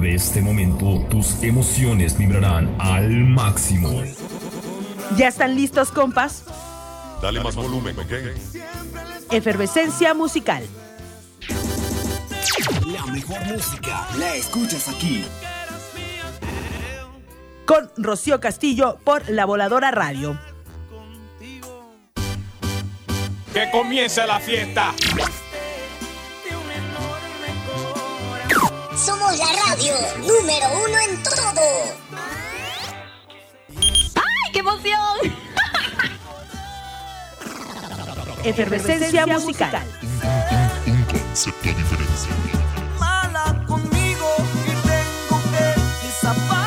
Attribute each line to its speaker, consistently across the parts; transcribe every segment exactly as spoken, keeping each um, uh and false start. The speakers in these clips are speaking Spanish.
Speaker 1: de este momento, tus emociones vibrarán al máximo.
Speaker 2: ¿Ya están listos, compas?
Speaker 3: Dale más volumen, ¿ok?
Speaker 2: Efervescencia musical.
Speaker 4: La mejor música la escuchas aquí.
Speaker 2: Con Rocío Castillo por La Voladora Radio.
Speaker 5: ¡Que comience la fiesta!
Speaker 6: Somos la radio número uno en todo.
Speaker 7: ¡Ay, qué emoción!
Speaker 2: Efervescencia musical.
Speaker 3: Un, un, un concepto diferencial.
Speaker 8: Mala conmigo y tengo que desaparecer.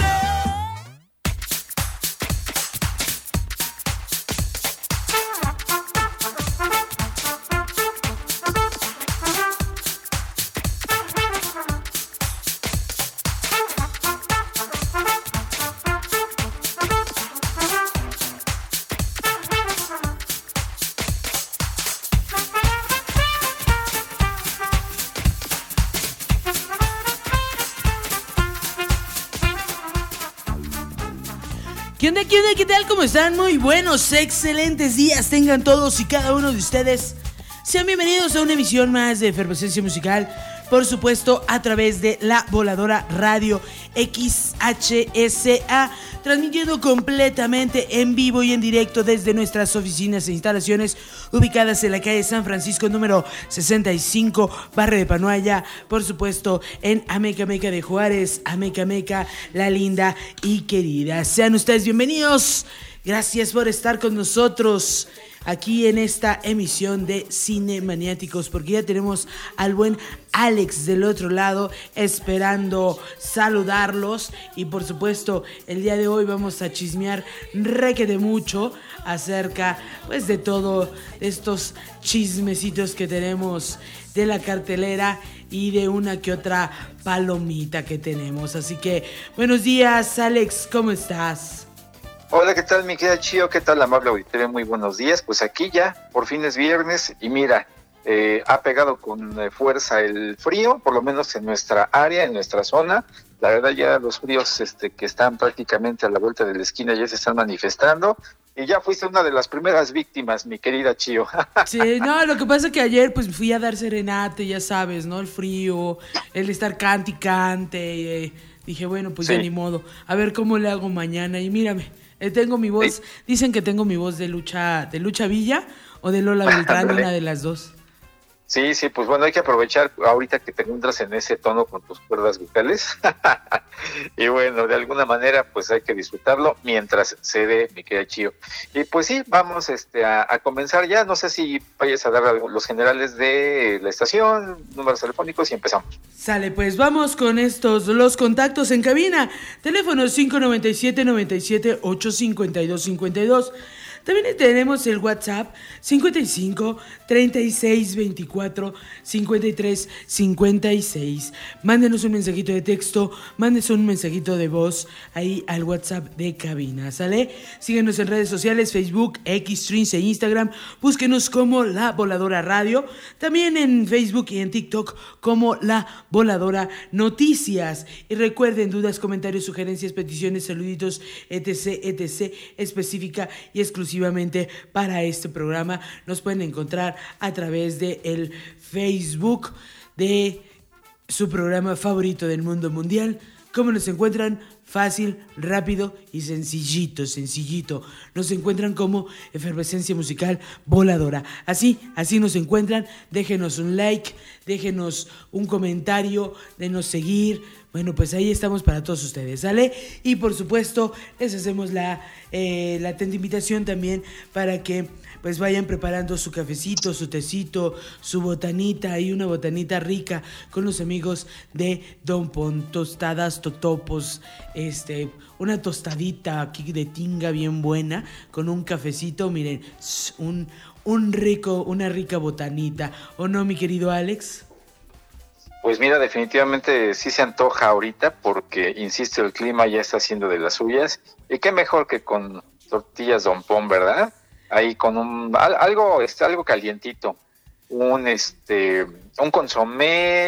Speaker 2: ¿Qué onda, qué onda, qué tal? ¿Cómo están? Muy buenos, excelentes días tengan todos y cada uno de ustedes. Sean bienvenidos a una emisión más de Efervescencia Musical, por supuesto a través de La Voladora Radio X H S A, transmitiendo completamente en vivo y en directo desde nuestras oficinas e instalaciones ubicadas en la calle San Francisco número sesenta y cinco, barrio de Panoaya, por supuesto en Ameca Meca de Juárez, Ameca Meca, la linda y querida. Sean ustedes bienvenidos, gracias por estar con nosotros aquí en esta emisión de Cine Maniáticos, porque ya tenemos al buen Alex del otro lado esperando saludarlos. Y por supuesto el día de hoy vamos a chismear requete mucho acerca pues de todo estos chismecitos que tenemos de la cartelera y de una que otra palomita que tenemos. Así que buenos días, Alex, ¿cómo estás?
Speaker 9: Hola, ¿qué tal, mi querida Chío? ¿Qué tal, amable auditorio? Muy buenos días. Pues aquí ya, por fin es viernes y mira, eh, ha pegado con eh, fuerza el frío, por lo menos en nuestra área, en nuestra zona. La verdad ya los fríos este, que están prácticamente a la vuelta de la esquina ya se están manifestando. Y ya fuiste una de las primeras víctimas, mi querida Chío.
Speaker 2: Sí, no, lo que pasa es que ayer pues fui a dar serenate, ya sabes, ¿no? El frío, el estar cante y cante. Eh, dije, bueno, pues sí, ya ni modo. A ver cómo le hago mañana. Y mírame. Eh, tengo mi voz, sí. Dicen que tengo mi voz de Lucha, de Lucha Villa o de Lola Beltrán, una de las dos.
Speaker 9: Sí, sí, pues bueno, hay que aprovechar ahorita que te encuentras en ese tono con tus cuerdas vocales. Y bueno, de alguna manera pues hay que disfrutarlo mientras se dé, mi querida Chío. Y pues sí, vamos este, a, a comenzar ya. No sé si vayas a dar los generales de la estación, números telefónicos y empezamos.
Speaker 2: Sale, pues vamos con estos, los contactos en cabina. Teléfono cinco noventa y siete, noventa y siete, ocho cincuenta y dos, cincuenta y dos. También tenemos el WhatsApp cincuenta y cinco, treinta y seis, veinticuatro, cincuenta y tres, cincuenta y seis. Mándenos un mensajito de texto, mándenos un mensajito de voz ahí al WhatsApp de cabina, ¿sale? Síguenos en redes sociales, Facebook, X, Streams e Instagram. Búsquenos como La Voladora Radio. También en Facebook y en TikTok como La Voladora Noticias. Y recuerden, dudas, comentarios, sugerencias, peticiones, saluditos, etc, etc, específica y exclusiva para este programa, nos pueden encontrar a través de el Facebook de su programa favorito del mundo mundial. ¿Cómo nos encuentran? Fácil, rápido y sencillito, sencillito. Nos encuentran como Efervescencia Musical Voladora. Así, así nos encuentran. Déjenos un like, déjenos un comentario, denos seguir. Bueno, pues ahí estamos para todos ustedes, ¿sale? Y por supuesto, les hacemos la, eh, la atenta invitación también para que pues vayan preparando su cafecito, su tecito, su botanita y una botanita rica con los amigos de Don Pon, tostadas, totopos, este, una tostadita aquí de tinga bien buena con un cafecito, miren, un, un rico, una rica botanita, ¿o no, mi querido Alex?
Speaker 9: Pues mira, definitivamente sí se antoja ahorita porque, insisto, el clima ya está haciendo de las suyas. Y qué mejor que con tortillas Don Pon, ¿verdad? Ahí con un algo este algo calientito, un este un consomé,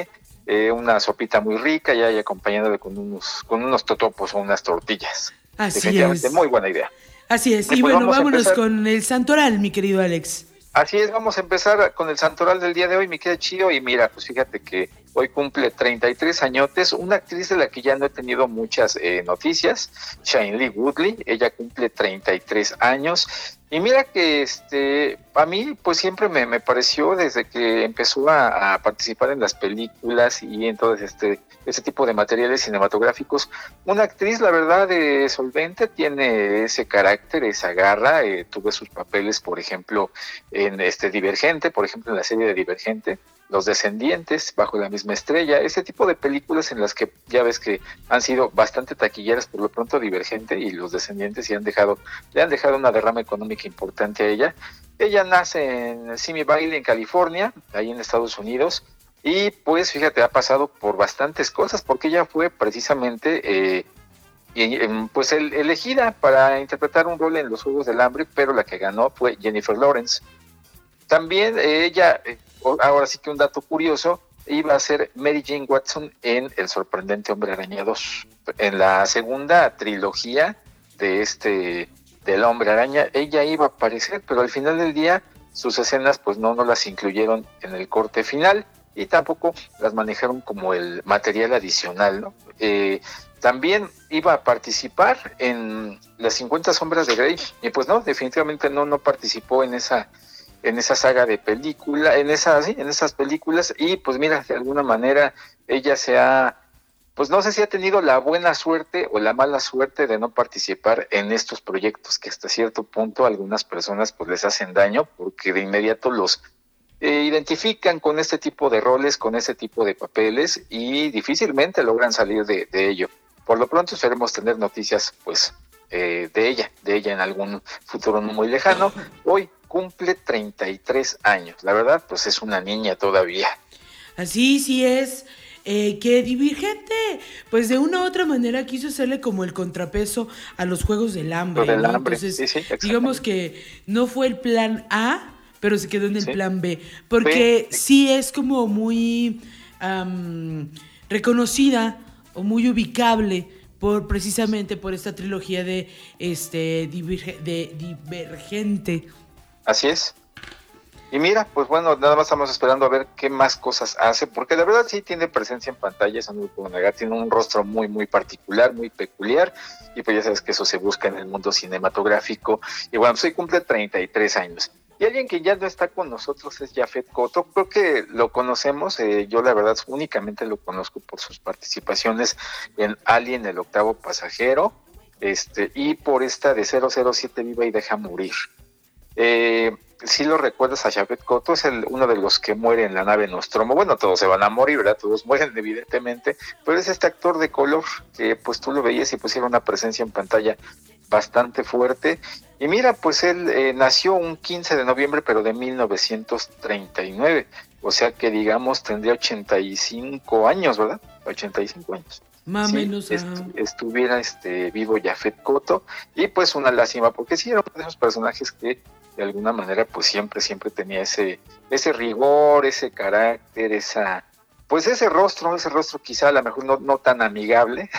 Speaker 9: eh, una sopita muy rica y ahí acompañándole con unos, con unos totopos o unas tortillas.
Speaker 2: Así
Speaker 9: Definitivamente,
Speaker 2: es.
Speaker 9: muy buena idea.
Speaker 2: Así es.
Speaker 9: Y
Speaker 2: Y
Speaker 9: pues
Speaker 2: bueno,
Speaker 9: vamos a
Speaker 2: vámonos
Speaker 9: empezar.
Speaker 2: con el santoral, mi querido Alex.
Speaker 9: Así es, vamos a empezar con el santoral del día de hoy, mi querida Chio, y mira, pues fíjate que hoy cumple treinta y tres añotes, una actriz de la que ya no he tenido muchas eh, noticias, Shailene Woodley, ella cumple treinta y tres años, y mira que este, a mí pues siempre me, me pareció desde que empezó a, a participar en las películas y en todo este, este tipo de materiales cinematográficos, una actriz la verdad eh, solvente, tiene ese carácter, esa garra, eh, tuve sus papeles por ejemplo en este Divergente, por ejemplo en la serie de Divergente, Los Descendientes, Bajo la misma estrella, ese tipo de películas en las que ya ves que han sido bastante taquilleras, por lo pronto Divergente y Los Descendientes, y han dejado, le han dejado una derrama económica importante a ella. Ella nace en Simi Valley, en California, ahí en Estados Unidos, y pues fíjate, ha pasado por bastantes cosas, porque ella fue precisamente eh, y, pues el, elegida para interpretar un rol en Los Juegos del Hambre, pero la que ganó fue Jennifer Lawrence. También eh, ella, eh, ahora sí que un dato curioso, iba a ser Mary Jane Watson en El Sorprendente Hombre Araña dos. En la segunda trilogía de este del Hombre Araña, ella iba a aparecer, pero al final del día sus escenas pues no, no las incluyeron en el corte final y tampoco las manejaron como el material adicional, ¿no? Eh, también iba a participar en Las cincuenta sombras de Grey y pues no, definitivamente no, no participó en esa en esa saga de película, en esas, sí, en esas películas, y pues mira, de alguna manera ella se ha, pues no sé si ha tenido la buena suerte o la mala suerte de no participar en estos proyectos que hasta cierto punto algunas personas pues les hacen daño, porque de inmediato los eh, identifican con este tipo de roles, con ese tipo de papeles, y difícilmente logran salir de, de ello. Por lo pronto esperemos tener noticias pues eh, de ella, de ella en algún futuro no muy lejano. Hoy cumple treinta y tres años, la verdad, pues es una niña todavía.
Speaker 2: Así sí es, eh, que Divergente, pues de una u otra manera quiso hacerle como el contrapeso a los Juegos del Hambre,
Speaker 9: Del
Speaker 2: ¿no?
Speaker 9: hambre.
Speaker 2: Entonces,
Speaker 9: Sí, sí,
Speaker 2: digamos que no fue el plan A, pero se quedó en el
Speaker 9: sí.
Speaker 2: plan B, porque
Speaker 9: Sí.
Speaker 2: sí es como muy um, reconocida o muy ubicable por precisamente por esta trilogía de este Diverge, de Divergente.
Speaker 9: Así es. Y mira, pues bueno, nada más estamos esperando a ver qué más cosas hace, porque la verdad sí tiene presencia en pantalla, eso no lo puedo negar, tiene un rostro muy, muy particular, muy peculiar, y pues ya sabes que eso se busca en el mundo cinematográfico. Y bueno, pues hoy cumple treinta y tres años. Y alguien que ya no está con nosotros es Yaphet Kotto. Creo que lo conocemos, eh, yo la verdad únicamente lo conozco por sus participaciones en Alien, el octavo pasajero, este y por esta de cero cero siete Viva y deja morir. Eh, si lo recuerdas a Yaphet Kotto, es el, uno de los que muere en la nave Nostromo. Bueno, todos se van a morir, ¿verdad? Todos mueren evidentemente, pero es este actor de color que pues tú lo veías y pusiera una presencia en pantalla bastante fuerte. Y mira, pues él eh, nació un quince de noviembre, pero de mil novecientos treinta y nueve, o sea que digamos tendría ochenta y cinco años, ¿verdad? ochenta y cinco años.
Speaker 2: Más o
Speaker 9: sí,
Speaker 2: menos.
Speaker 9: est-
Speaker 2: ah.
Speaker 9: estuviera este vivo Yaphet Kotto, y pues una lástima, porque sí era uno de esos personajes que de alguna manera pues siempre, siempre tenía ese, ese rigor, ese carácter, esa, pues ese rostro, ese rostro quizá a lo mejor no, no tan amigable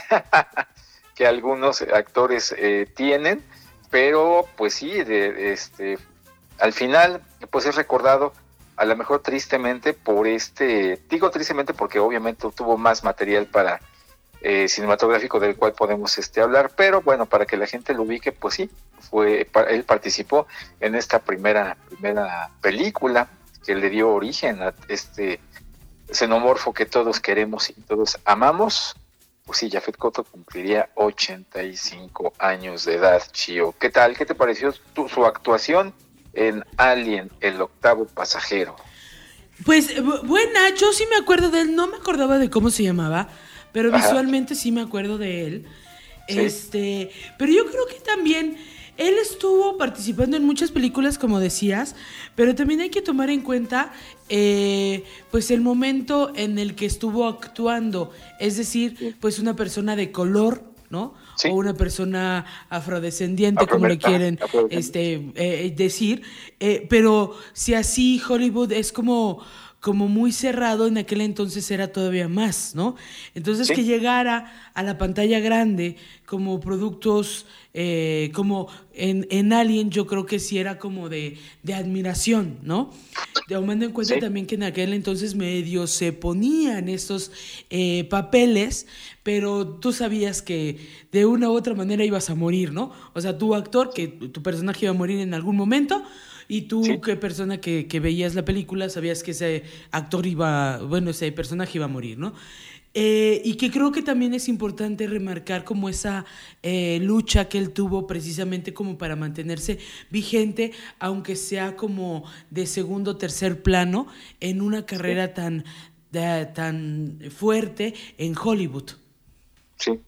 Speaker 9: que algunos actores eh, tienen, pero pues sí, de, de este, al final pues es recordado a lo mejor tristemente por este, digo tristemente porque obviamente tuvo más material para eh, cinematográfico del cual podemos este hablar, pero bueno, para que la gente lo ubique, pues sí, fue, él participó en esta primera, primera película que le dio origen a este xenomorfo que todos queremos y todos amamos. Pues sí, Yaphet Kotto cumpliría ochenta y cinco años de edad, Chio. ¿Qué tal? ¿Qué te pareció tu, su actuación en Alien, el octavo pasajero?
Speaker 2: Pues bu- buena, yo sí me acuerdo de él, no me acordaba de cómo se llamaba, pero
Speaker 9: Ajá.
Speaker 2: visualmente sí me acuerdo de él.
Speaker 9: Sí.
Speaker 2: Este, pero yo creo que también él estuvo participando en muchas películas, como decías, pero también hay que tomar en cuenta eh, pues el momento en el que estuvo actuando, es decir, pues una persona de color, ¿no?
Speaker 9: Sí.
Speaker 2: O una persona afrodescendiente, como le
Speaker 9: Afroamericana,
Speaker 2: quieren
Speaker 9: afrodescendiente.
Speaker 2: este, eh, decir. Eh, pero si así Hollywood es como, como muy cerrado, en aquel entonces era todavía más, ¿no? Entonces
Speaker 9: Sí.
Speaker 2: que llegara a la pantalla grande como productos, eh, como en, en Alien, yo creo que sí era como de, de admiración, ¿no? Tomando en cuenta
Speaker 9: Sí.
Speaker 2: también que en aquel entonces medio se ponían estos eh, papeles, pero tú sabías que de una u otra manera ibas a morir, ¿no? O sea, tu actor, que tu personaje iba a morir en algún momento, y tú,
Speaker 9: Sí.
Speaker 2: que persona que, que veías la película, sabías que ese actor iba, bueno, ese personaje iba a morir, ¿no? Eh, y que creo que también es importante remarcar como esa eh, lucha que él tuvo precisamente como para mantenerse vigente, aunque sea como de segundo o tercer plano, en una carrera tan, de- tan fuerte en Hollywood.
Speaker 9: Sí,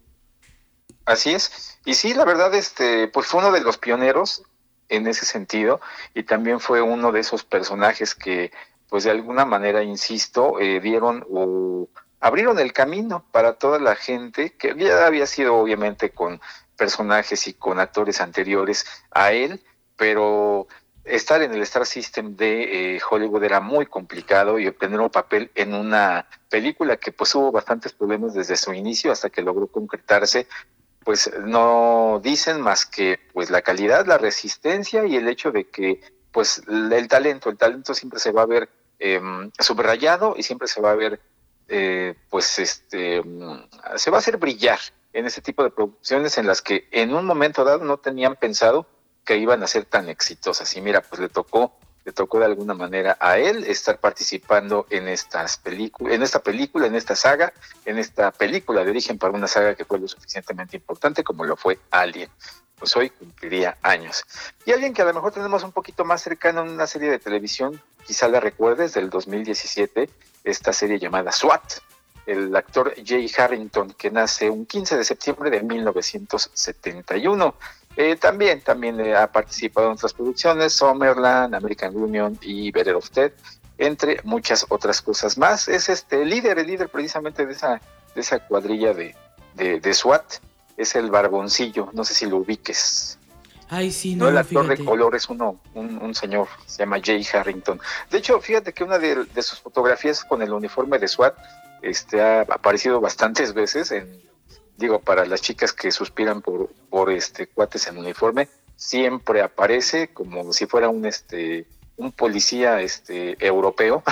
Speaker 9: así es. Y sí, la verdad, este, pues fue uno de los pioneros en ese sentido, y también fue uno de esos personajes que, pues de alguna manera, insisto, eh, dieron o abrieron el camino para toda la gente que ya había sido obviamente con personajes y con actores anteriores a él, pero estar en el Star System de eh, Hollywood era muy complicado, y obtener un papel en una película que pues hubo bastantes problemas desde su inicio hasta que logró concretarse, pues no dicen más que pues la calidad, la resistencia y el hecho de que pues el talento, el talento siempre se va a ver eh, subrayado, y siempre se va a ver eh, pues este se va a hacer brillar en ese tipo de producciones en las que en un momento dado no tenían pensado que iban a ser tan exitosas. Y mira, pues le tocó le tocó de alguna manera a él estar participando en estas películas, en esta película, en esta saga, en esta película de origen para una saga que fue lo suficientemente importante como lo fue Alien. Pues hoy cumpliría años. Y alguien que a lo mejor tenemos un poquito más cercano en una serie de televisión, quizá la recuerdes, del dos mil diecisiete, esta serie llamada SWAT, el actor Jay Harrington, que nace un quince de septiembre de mil novecientos setenta y uno. Eh, también también eh, ha participado en otras producciones, Summerland, American Union y Better of Ted, entre muchas otras cosas más. Es este líder, el líder precisamente de esa, de esa cuadrilla de, de, de SWAT. Es el barboncillo, no sé si lo ubiques.
Speaker 2: Ay, sí,
Speaker 9: No,
Speaker 2: no,
Speaker 9: el actor
Speaker 2: fíjate.
Speaker 9: de color es uno, un, un señor, se llama Jay Harrington. De hecho, fíjate que una de, de sus fotografías con el uniforme de SWAT este, ha aparecido bastantes veces en, digo, para las chicas que suspiran por, por este cuates en uniforme, siempre aparece como si fuera un este un policía este europeo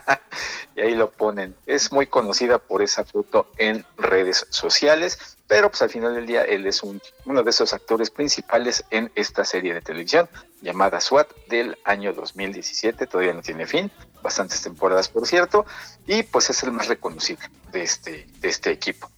Speaker 9: y ahí lo ponen. Es muy conocida por esa foto en redes sociales, pero pues al final del día él es un, uno de esos actores principales en esta serie de televisión llamada SWAT del año dos mil diecisiete, todavía no tiene fin, bastantes temporadas por cierto, y pues es el más reconocible de este, de este equipo.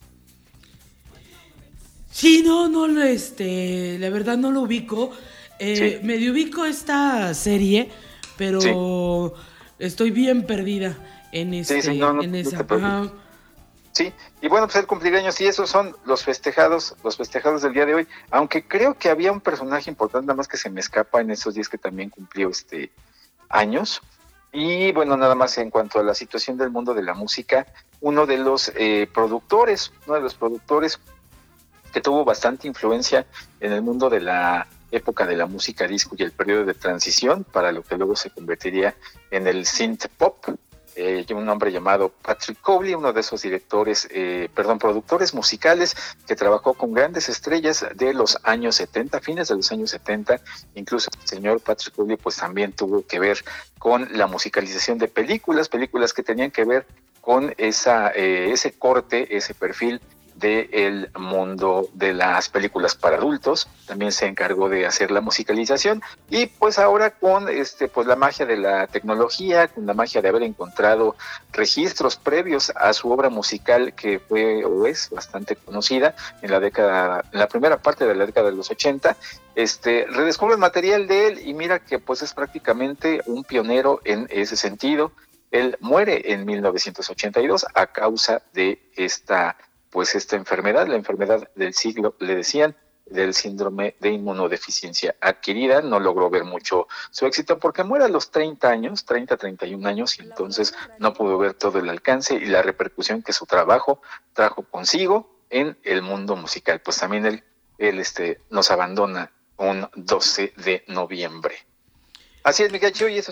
Speaker 2: Sí, no, no, lo, este, la verdad no lo ubico. Eh,
Speaker 9: Sí.
Speaker 2: Medio ubico esta serie, pero estoy bien perdida en este,
Speaker 9: sí, no, no,
Speaker 2: en
Speaker 9: no
Speaker 2: esa.
Speaker 9: te preocupes.
Speaker 2: Ajá.
Speaker 9: Sí, y bueno, pues el cumpleaños, y esos son los festejados, los festejados del día de hoy, aunque creo que había un personaje importante, nada más que se me escapa en esos días que también cumplió este años. Y bueno, nada más en cuanto a la situación del mundo de la música, uno de los eh, productores, uno de los productores que tuvo bastante influencia en el mundo de la época de la música disco y el periodo de transición para lo que luego se convertiría en el synth pop, eh, un hombre llamado Patrick Cowley, uno de esos directores, eh, perdón, productores musicales que trabajó con grandes estrellas de los años setenta, fines de los años setenta, incluso el señor Patrick Cowley pues también tuvo que ver con la musicalización de películas, películas que tenían que ver con esa, eh, ese corte, ese perfil del mundo de las películas para adultos. También se encargó de hacer la musicalización, y pues ahora con este pues la magia de la tecnología, con la magia de haber encontrado registros previos a su obra musical, que fue o es bastante conocida en la década, en la primera parte de la década de los ochenta, este redescubre el material de él, y mira que pues es prácticamente un pionero en ese sentido. Él muere en mil novecientos ochenta y dos a causa de esta pues esta enfermedad, la enfermedad del siglo, le decían, del síndrome de inmunodeficiencia adquirida. No logró ver mucho su éxito porque muere a los treinta años, treinta, treinta y un años, y entonces no pudo ver todo el alcance y la repercusión que su trabajo trajo consigo en el mundo musical. Pues también él, él este, nos abandona un doce de noviembre. Así es, Miguel Chio, y esos son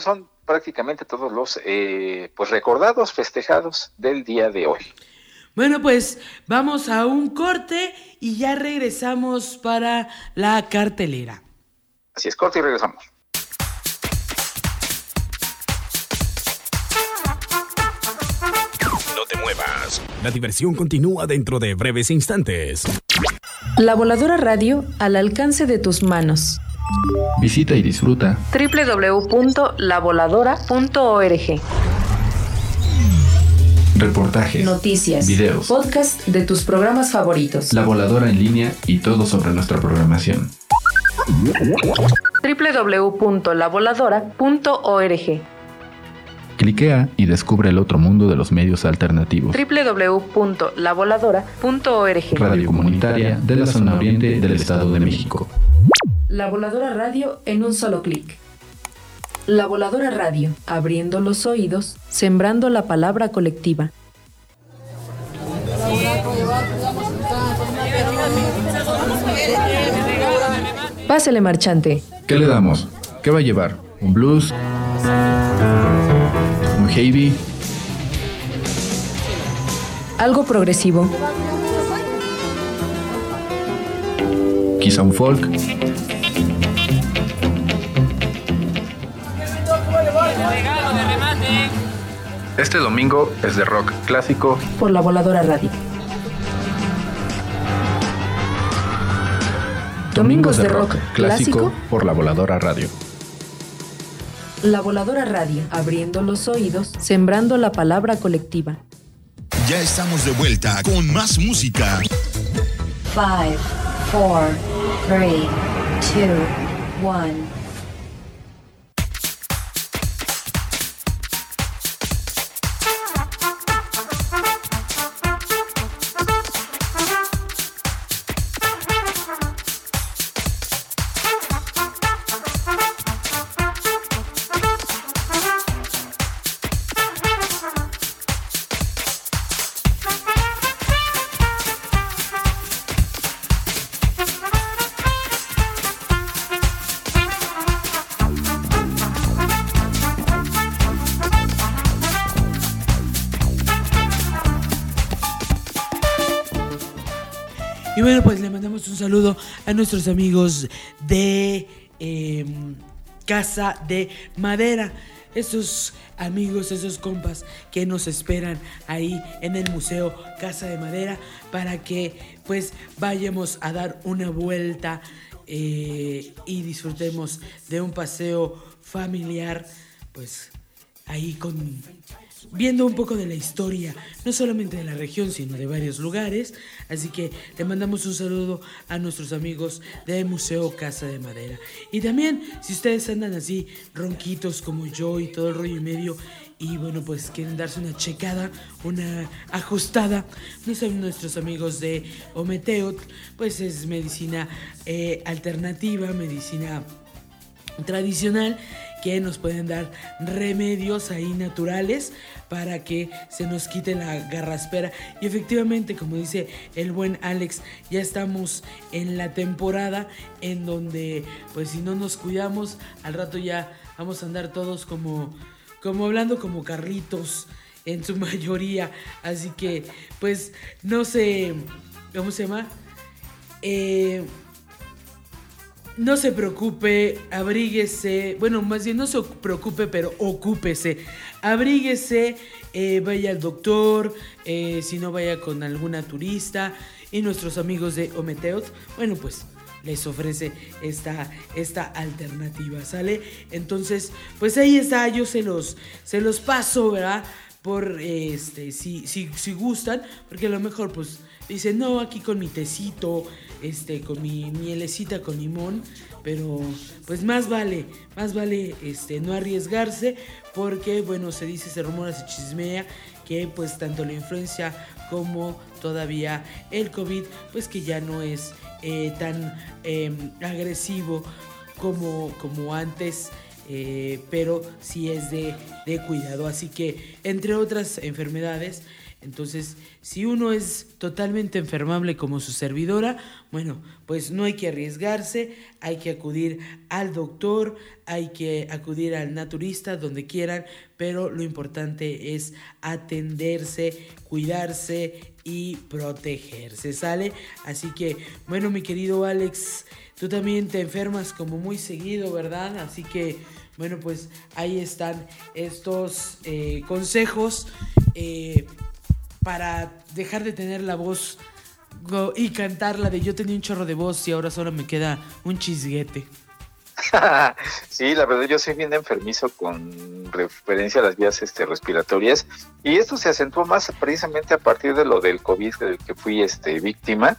Speaker 9: prácticamente todos los eh, pues recordados, festejados del día de hoy.
Speaker 2: Bueno, pues vamos a un corte y ya regresamos para la cartelera.
Speaker 9: Así es, corte y regresamos.
Speaker 1: No te muevas. La diversión continúa dentro de breves instantes.
Speaker 10: La Voladora Radio al alcance de tus manos.
Speaker 11: Visita y disfruta
Speaker 10: doble u doble u doble u punto la voladora punto org.
Speaker 11: Reportajes,
Speaker 10: noticias,
Speaker 11: videos,
Speaker 10: podcast de tus programas favoritos.
Speaker 11: La Voladora en línea y todo sobre nuestra programación.
Speaker 10: doble u doble u doble u punto la voladora punto org.
Speaker 11: Cliquea y descubre el otro mundo de los medios alternativos.
Speaker 10: doble u doble u doble u punto la voladora punto org.
Speaker 11: Radio comunitaria de la zona oriente del Estado de México.
Speaker 10: La Voladora Radio en un solo clic. La Voladora Radio, abriendo los oídos, sembrando la palabra colectiva. Pásele, marchante.
Speaker 11: ¿Qué le damos? ¿Qué va a llevar? ¿Un blues? ¿Un heavy?
Speaker 10: Algo progresivo.
Speaker 11: ¿Quizá un folk? Este domingo es de rock clásico
Speaker 10: por la Voladora Radio. Domingos de rock clásico
Speaker 11: por la Voladora Radio.
Speaker 10: La Voladora Radio, abriendo los oídos, sembrando la palabra colectiva.
Speaker 12: Ya estamos de vuelta con más música.
Speaker 13: Five, four, three, two, one.
Speaker 2: Y bueno, pues le mandamos un saludo a nuestros amigos de eh, Casa de Madera. Esos amigos, esos compas que nos esperan ahí en el Museo Casa de Madera para que pues vayamos a dar una vuelta eh, y disfrutemos de un paseo familiar, pues ahí con... viendo un poco de la historia, no solamente de la región, sino de varios lugares. Así que le mandamos un saludo a nuestros amigos del Museo Casa de Madera. Y también, si ustedes andan así, ronquitos como yo y todo el rollo y medio, y bueno, pues quieren darse una checada, una ajustada, no saben, nuestros amigos de Ometeotl, pues es medicina eh, alternativa, medicina tradicional, que nos pueden dar remedios ahí naturales para que se nos quite la garraspera. Y efectivamente, como dice el buen Alex, ya estamos en la temporada en donde pues si no nos cuidamos, al rato ya vamos a andar todos como, como hablando como carritos en su mayoría. Así que pues no sé, ¿cómo se llama? Eh... No se preocupe, abríguese, bueno, más bien no se preocupe, pero ocúpese, abríguese, eh, vaya al doctor, eh, si no vaya con alguna turista, y nuestros amigos de Ometeotl, bueno, pues les ofrece esta, esta alternativa, ¿sale? Entonces, pues ahí está, yo se los, se los paso, ¿verdad? Por, este, si, si, si gustan, porque a lo mejor, pues, dicen, no, aquí con mi tecito, este, con mi mielecita con limón, pero pues más vale, más vale este, no arriesgarse, porque bueno, se dice, se rumora, se chismea que pues tanto la influencia como todavía el COVID, pues que ya no es eh, tan eh, agresivo como, como antes. Eh, pero sí es de, de cuidado, así que entre otras enfermedades Entonces, si uno es totalmente enfermable como su servidora, bueno, pues no hay que arriesgarse, hay que acudir al doctor, hay que acudir al naturista, donde quieran, pero lo importante es atenderse, cuidarse y protegerse, ¿sale? Así que, bueno, mi querido Alex, tú también te enfermas como muy seguido, ¿verdad? Así que, bueno, pues ahí están estos eh, consejos eh, para dejar de tener la voz go- y cantarla de yo tenía un chorro de voz y ahora solo me queda un chisguete.
Speaker 9: Sí, la verdad yo soy bien enfermizo con referencia a las vías este, respiratorias, y esto se acentuó más precisamente a partir de lo del COVID del que fui este, víctima,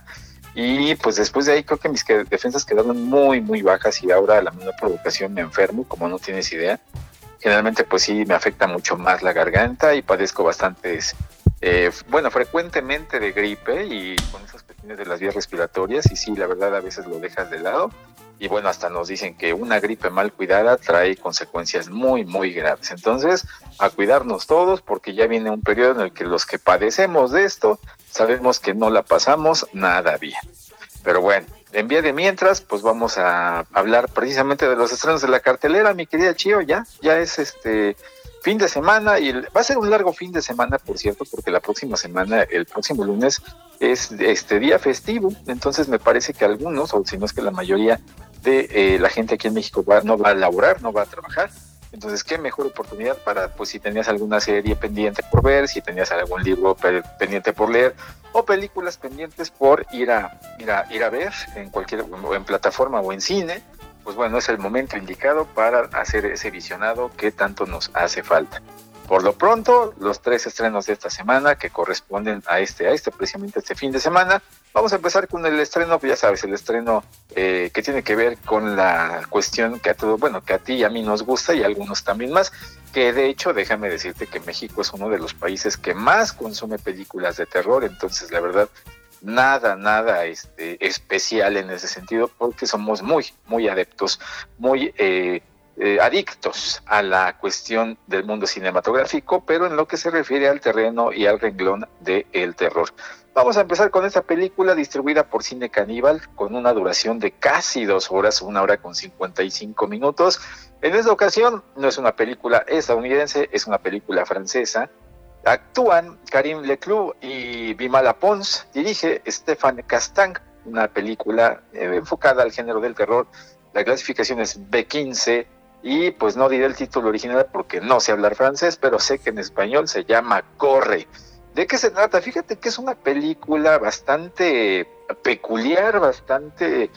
Speaker 9: y pues después de ahí creo que mis que- defensas quedaron muy muy bajas y ahora a la menor provocación me enfermo, como no tienes idea. Generalmente pues sí me afecta mucho más la garganta y padezco bastantes, eh, bueno, frecuentemente de gripe y con esas cuestiones de las vías respiratorias, y sí, la verdad a veces lo dejas de lado. Y bueno, hasta nos dicen que una gripe mal cuidada trae consecuencias muy, muy graves. Entonces, a cuidarnos todos, porque ya viene un periodo en el que los que padecemos de esto, sabemos que no la pasamos nada bien. Pero bueno, en vía de mientras, pues vamos a hablar precisamente de los estrenos de la cartelera, mi querida Chio, ya, ya es este fin de semana, y el, va a ser un largo fin de semana, por cierto, porque la próxima semana, el próximo lunes, es este día festivo. Entonces me parece que algunos, o si no es que la mayoría de eh, la gente aquí en México va, no va a laborar, no va a trabajar. Entonces, qué mejor oportunidad para, pues, si tenías alguna serie pendiente por ver, si tenías algún libro pe- pendiente por leer, o películas pendientes por ir a ir a, ir a ver en cualquier, o en plataforma o en cine, pues bueno, es el momento indicado para hacer ese visionado que tanto nos hace falta. Por lo pronto, los tres estrenos de esta semana que corresponden a este, a este precisamente este fin de semana. Vamos a empezar con el estreno, ya sabes, el estreno eh, que tiene que ver con la cuestión que a todo, bueno, que a ti y a mí nos gusta y a algunos también más, que de hecho, déjame decirte que México es uno de los países que más consume películas de terror. Entonces, la verdad, nada, nada este, especial en ese sentido, porque somos muy, muy adeptos, muy eh, eh, adictos a la cuestión del mundo cinematográfico, pero en lo que se refiere al terreno y al renglón del terror. Vamos a empezar con esta película distribuida por Cine Caníbal, con una duración de casi dos horas, una hora con cincuenta y cinco minutos. En esta ocasión no es una película estadounidense, es una película francesa. Actúan Karim Leclou y Bimala Pons. Dirige Stéphane Castan, una película eh, enfocada al género del terror. La clasificación es B quince y pues no diré el título original porque no sé hablar francés, pero sé que en español se llama Corre. ¿De qué se trata? Fíjate que es una película bastante peculiar, bastante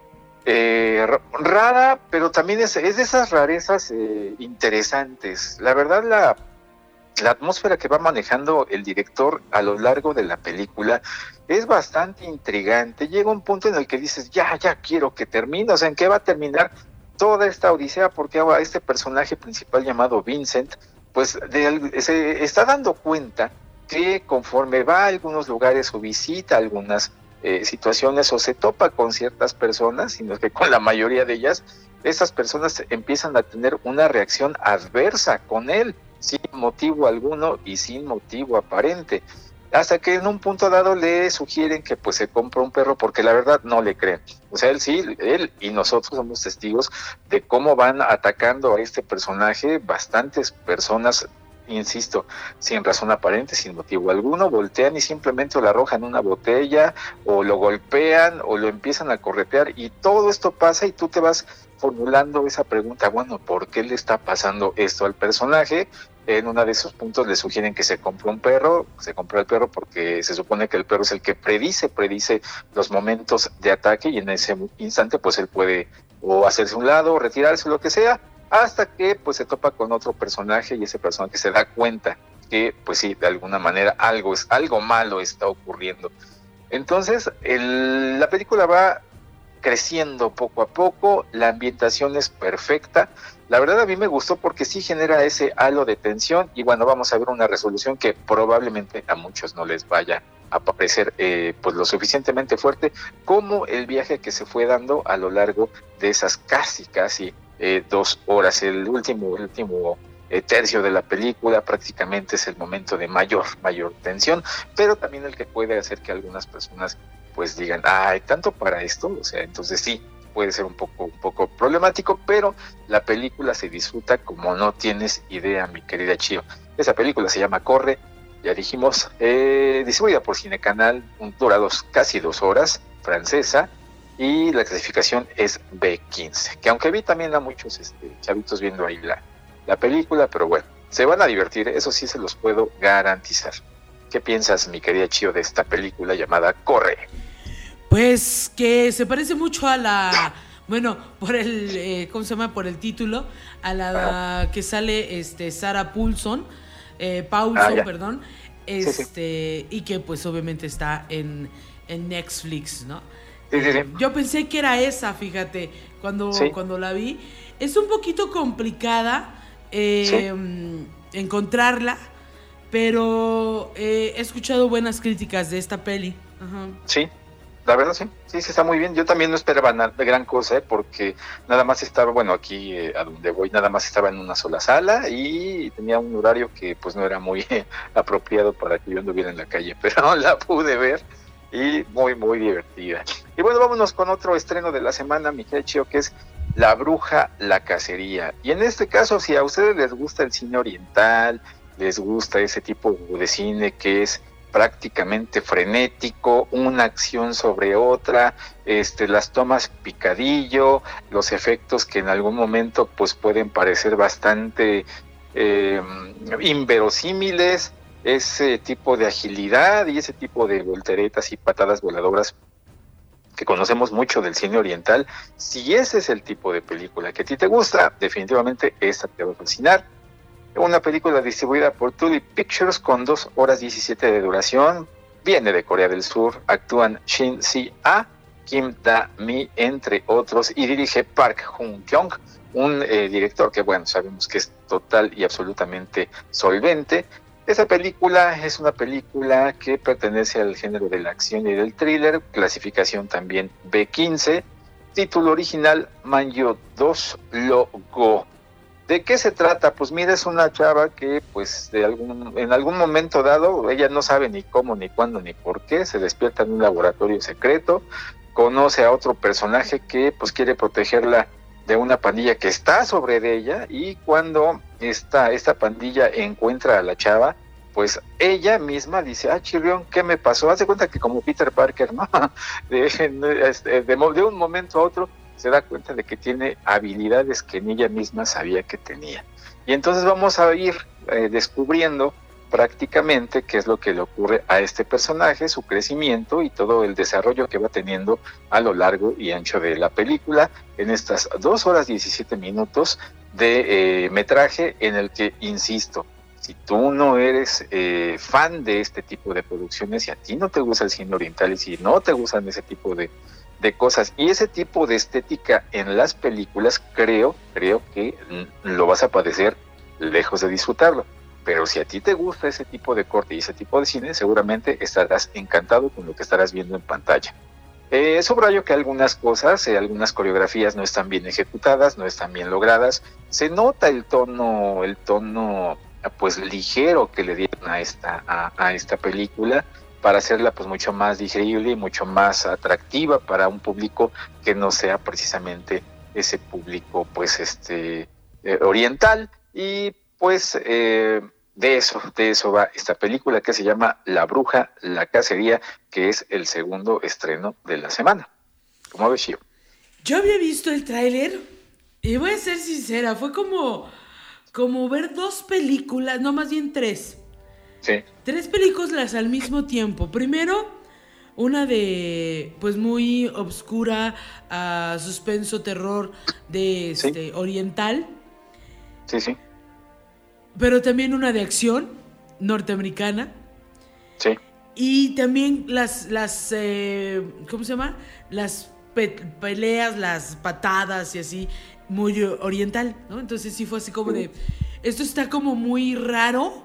Speaker 9: eh, rara, pero también es, es de esas rarezas eh, interesantes. La verdad, la La atmósfera que va manejando el director a lo largo de la película es bastante intrigante. Llega un punto en el que dices, ya, ya quiero que termine. O sea, ¿en qué va a terminar toda esta odisea? Porque ahora este personaje principal llamado Vincent, pues de, se está dando cuenta que conforme va a algunos lugares o visita algunas eh, situaciones o se topa con ciertas personas, sino que con la mayoría de ellas, estas personas empiezan a tener una reacción adversa con él, sin motivo alguno y sin motivo aparente, hasta que en un punto dado le sugieren que pues se compre un perro, porque la verdad no le creen. O sea, él sí, él y nosotros somos testigos de cómo van atacando a este personaje bastantes personas, insisto, sin razón aparente, sin motivo alguno, voltean y simplemente lo arrojan una botella, o lo golpean, o lo empiezan a corretear, y todo esto pasa y tú te vas formulando esa pregunta, bueno, ¿por qué le está pasando esto al personaje? En uno de esos puntos le sugieren que se compre un perro, se compra el perro porque se supone que el perro es el que predice, predice los momentos de ataque, y en ese instante pues él puede o hacerse a un lado, o retirarse, lo que sea, hasta que pues se topa con otro personaje, y ese personaje se da cuenta que pues sí, de alguna manera algo, es, algo malo está ocurriendo. Entonces el, la película va creciendo poco a poco, la ambientación es perfecta. La verdad a mí me gustó porque sí genera ese halo de tensión, y bueno, vamos a ver una resolución que probablemente a muchos no les vaya a parecer eh, pues lo suficientemente fuerte como el viaje que se fue dando a lo largo de esas casi casi eh, dos horas. El último, el último eh, tercio de la película, prácticamente es el momento de mayor, mayor tensión, pero también el que puede hacer que algunas personas pues digan, ay, tanto para esto, o sea, entonces sí, puede ser un poco, un poco problemático, pero la película se disfruta como no tienes idea, mi querida Chio. Esa película se llama Corre, ya dijimos, eh, distribuida por Cinecanal, dura dos, casi dos horas, francesa, y la clasificación es B quince, que aunque vi también a muchos este, chavitos viendo ahí la, la película, pero bueno, se van a divertir, eso sí se los puedo garantizar. ¿Qué piensas, mi querida Chio, de esta película llamada Corre?
Speaker 2: Pues que se parece mucho a la, bueno, por el, eh, ¿cómo se llama? Por el título, a la ah. que sale este Sarah Paulson, eh, Paulson, ah, perdón, este, sí, sí. y que pues obviamente está en, en Netflix, ¿no?
Speaker 9: Sí, sí, sí.
Speaker 2: Yo pensé que era esa, fíjate, cuando, sí. cuando la vi. Es un poquito complicada eh, sí. encontrarla, pero eh, he escuchado buenas críticas de esta peli. Ajá.
Speaker 9: Sí, la verdad sí, sí, sí está muy bien. Yo también no esperaba nada de gran cosa, ¿eh? Porque nada más estaba, bueno, aquí eh, a donde voy, nada más estaba en una sola sala y tenía un horario que pues no era muy eh, apropiado para que yo anduviera en la calle, pero la pude ver. Y muy, muy divertida. Y bueno, vámonos con otro estreno de la semana, mi querida Chio, que es La Bruja, la Cacería. Y en este caso, si a ustedes les gusta el cine oriental, les gusta ese tipo de cine que es prácticamente frenético, una acción sobre otra, este, las tomas picadillo, los efectos que en algún momento pues pueden parecer bastante eh, inverosímiles, ese tipo de agilidad y ese tipo de volteretas y patadas voladoras que conocemos mucho del cine oriental. Si ese es el tipo de película que a ti te gusta, definitivamente esta te va a fascinar. Una película distribuida por Tulip Pictures con dos horas diecisiete de duración, viene de Corea del Sur, actúan Shin Si-ah, Kim Da-mi, entre otros, y dirige Park Hoon-kyung, un eh, director que, bueno, sabemos que es total y absolutamente solvente. Esa película es una película que pertenece al género de la acción y del thriller, clasificación también B quince, título original Manyo dos Logo. ¿De qué se trata? Pues mira, es una chava que pues de algún, en algún momento dado, ella no sabe ni cómo, ni cuándo, ni por qué, se despierta en un laboratorio secreto, conoce a otro personaje que pues quiere protegerla de una pandilla que está sobre de ella, y cuando esta, esta pandilla encuentra a la chava, pues ella misma dice, ah, chirrión, ¿qué me pasó? Haz de cuenta que como Peter Parker, ¿no? De, de, de, de un momento a otro se da cuenta de que tiene habilidades que ni ella misma sabía que tenía. Y entonces vamos a ir eh, descubriendo prácticamente qué es lo que le ocurre a este personaje, su crecimiento y todo el desarrollo que va teniendo a lo largo y ancho de la película en estas dos horas diecisiete minutos de eh, metraje, en el que, insisto, si tú no eres eh, fan de este tipo de producciones y a ti no te gusta el cine oriental y si no te gustan ese tipo de, de cosas y ese tipo de estética en las películas, creo, creo que lo vas a padecer lejos de disfrutarlo. Pero si a ti te gusta ese tipo de corte y ese tipo de cine, seguramente estarás encantado con lo que estarás viendo en pantalla. Eh, subrayo que algunas cosas, eh, algunas coreografías no están bien ejecutadas, no están bien logradas. Se nota el tono, el tono pues ligero que le dieron a esta, a, a esta película para hacerla pues mucho más digerible y mucho más atractiva para un público que no sea precisamente ese público pues este eh, oriental. Y pues eh, de eso, de eso va esta película que se llama La Bruja, la Cacería, que es el segundo estreno de la semana. ¿Cómo ves, Chio?
Speaker 2: Yo había visto el tráiler y voy a ser sincera, fue como, como ver dos películas, no, más bien tres.
Speaker 9: Sí. Tres
Speaker 2: películas al mismo tiempo. Primero, una de, pues muy obscura, uh, suspenso, terror de este, ¿sí? oriental.
Speaker 9: Sí, sí.
Speaker 2: Pero también una de acción norteamericana.
Speaker 9: Sí.
Speaker 2: Y también las, las eh, ¿cómo se llama? Las pe- peleas, las patadas y así, muy oriental, ¿no? Entonces sí fue así como de, esto está como muy raro,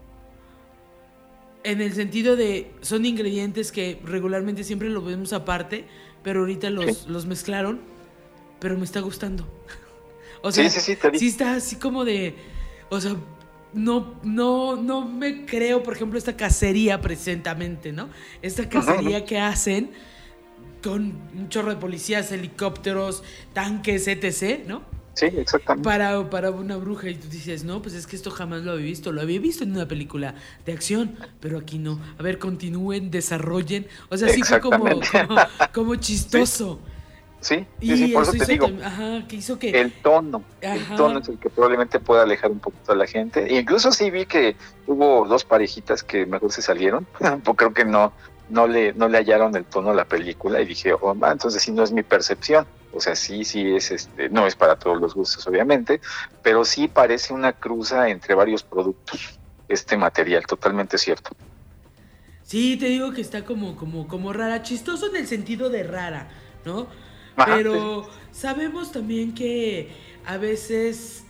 Speaker 2: en el sentido de, son ingredientes que regularmente siempre los vemos aparte, pero ahorita los, sí. los mezclaron, pero me está gustando. O sea,
Speaker 9: sí, sí, sí, te
Speaker 2: sí está así como de... O sea, no, no, no me creo, por ejemplo, esta cacería presentemente, ¿no? Esta cacería que hacen con un chorro de policías, helicópteros, tanques, etcétera, ¿no?
Speaker 9: Sí, exactamente.
Speaker 2: Para, para una bruja, y tú dices, no, pues es que esto jamás lo había visto. Lo había visto en una película de acción, pero aquí no. A ver, continúen, desarrollen. O sea, sí fue como, como, como chistoso.
Speaker 9: Sí, sí, sí, por eso te digo.
Speaker 2: Tam- ajá, que hizo que...
Speaker 9: El tono,
Speaker 2: Ajá.
Speaker 9: el tono es el que probablemente pueda alejar un poquito a la gente. E incluso sí vi que hubo dos parejitas que mejor se salieron, porque creo que no, no le, no le hallaron el tono a la película y dije, oh, man, entonces sí no es mi percepción. O sea, sí, sí es, este, no es para todos los gustos, obviamente, pero sí parece una cruza entre varios productos, este material, totalmente cierto.
Speaker 2: Sí, te digo que está como, como, como rara, chistoso en el sentido de rara, ¿no?
Speaker 9: Ajá,
Speaker 2: Pero
Speaker 9: sí.
Speaker 2: sabemos también que a veces,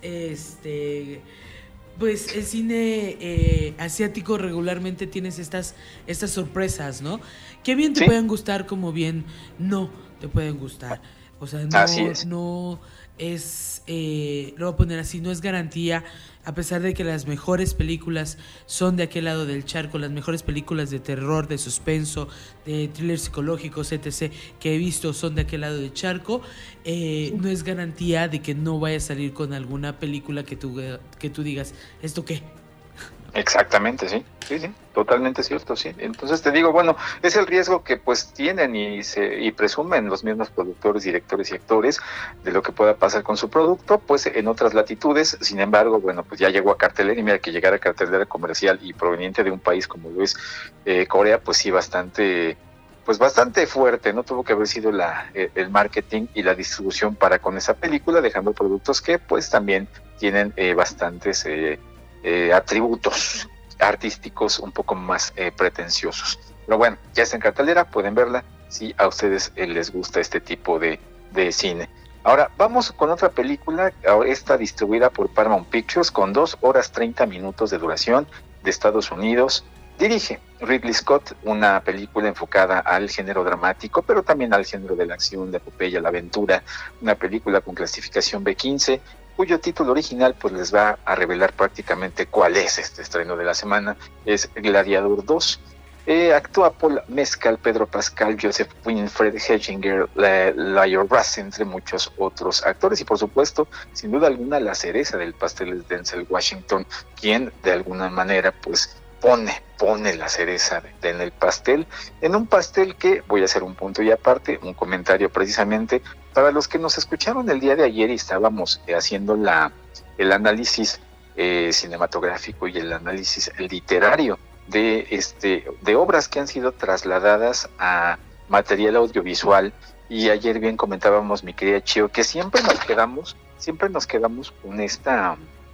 Speaker 2: este, pues el cine eh, asiático regularmente tienes estas, estas sorpresas, ¿no? Que bien te
Speaker 9: Sí.
Speaker 2: pueden gustar, como bien no te pueden gustar. O sea, no
Speaker 9: Así es.
Speaker 2: no es, eh, lo voy a poner así, no es garantía, a pesar de que las mejores películas son de aquel lado del charco, las mejores películas de terror, de suspenso, de thrillers psicológicos, etcétera, que he visto son de aquel lado del charco, eh, no es garantía de que no vaya a salir con alguna película que tú, que tú digas, ¿esto qué?
Speaker 9: Exactamente, sí, sí, sí, totalmente cierto, sí. Entonces te digo, bueno, es el riesgo que pues tienen y se y presumen los mismos productores, directores y actores de lo que pueda pasar con su producto, pues en otras latitudes. Sin embargo, bueno, pues ya llegó a cartelera y mira que llegar a cartelera comercial y proveniente de un país como lo es eh, Corea, pues sí, bastante, pues bastante fuerte, ¿no? Tuvo que haber sido la eh, el marketing y la distribución para con esa película, dejando productos que pues también tienen eh, bastantes eh, Eh, atributos artísticos un poco más eh, pretenciosos. Pero bueno, ya está en cartelera, pueden verla si a ustedes eh, les gusta este tipo de, de cine. Ahora vamos con otra película, esta distribuida por Paramount Pictures con dos horas treinta minutos de duración, de Estados Unidos. Dirige Ridley Scott, una película enfocada al género dramático, pero también al género de la acción, la epopeya, la aventura, una película con clasificación B quince, cuyo título original pues les va a revelar prácticamente cuál es este estreno de la semana, es Gladiador dos. Eh, actúa Paul Mescal, Pedro Pascal, Joseph Winfred Hedginger, Lyle Russ, entre muchos otros actores, y por supuesto, sin duda alguna, la cereza del pastel es Denzel Washington, quien de alguna manera pues pone, pone la cereza de, en el pastel, en un pastel que, voy a hacer un punto y aparte, un comentario precisamente, para los que nos escucharon el día de ayer y estábamos eh, haciendo la, el análisis eh, cinematográfico y el análisis literario de, este, de obras que han sido trasladadas a material audiovisual, y ayer bien comentábamos, mi querida Chio, que siempre nos quedamos, siempre nos quedamos con esta...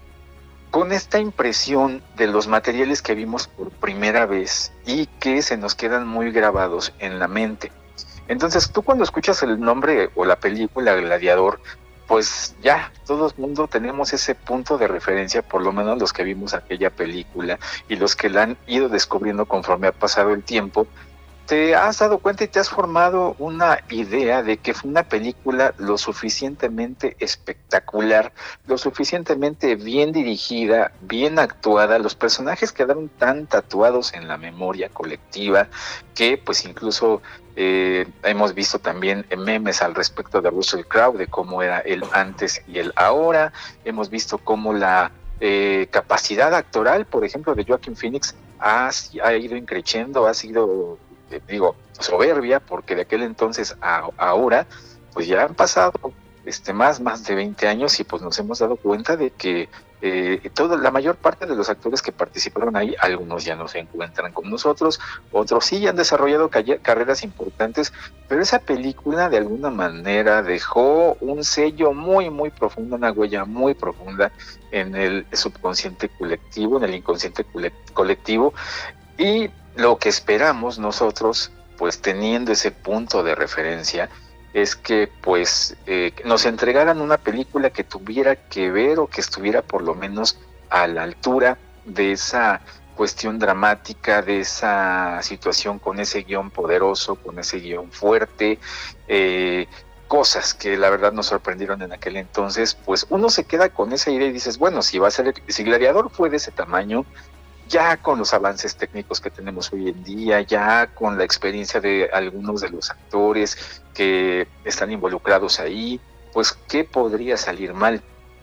Speaker 9: con esta impresión de los materiales que vimos por primera vez y que se nos quedan muy grabados en la mente. Entonces, tú cuando escuchas el nombre o la película Gladiador, pues ya, todo el mundo tenemos ese punto de referencia, por lo menos los que vimos aquella película y los que la han ido descubriendo conforme ha pasado el tiempo. ¿Te has dado cuenta y te has formado una idea de que fue una película lo suficientemente espectacular, lo suficientemente bien dirigida, bien actuada? Los personajes quedaron tan tatuados en la memoria colectiva que pues incluso eh, hemos visto también memes al respecto de Russell Crowe, de cómo era el antes y el ahora. Hemos visto cómo la eh, capacidad actoral, por ejemplo, de Joaquin Phoenix ha, ha ido increciendo, ha sido... digo, soberbia, porque de aquel entonces a ahora, pues ya han pasado este más, más de veinte años y pues nos hemos dado cuenta de que eh, toda, la mayor parte de los actores que participaron ahí, algunos ya no se encuentran con nosotros, otros sí han desarrollado calle, carreras importantes, pero esa película de alguna manera dejó un sello muy, muy profundo, una huella muy profunda en el subconsciente colectivo, en el inconsciente colectivo, y lo que esperamos nosotros, pues teniendo ese punto de referencia, es que pues eh, nos entregaran una película que tuviera que ver o que estuviera por lo menos a la altura de esa cuestión dramática, de esa situación, con ese guión poderoso, con ese guión fuerte, eh, cosas que la verdad nos sorprendieron en aquel entonces, pues uno se queda con esa idea y dices, bueno, si va a ser, si Gladiador fue de ese tamaño, ya con los avances técnicos que tenemos hoy en día, ya con la experiencia de algunos de los actores que están involucrados ahí, pues ¿qué podría salir mal?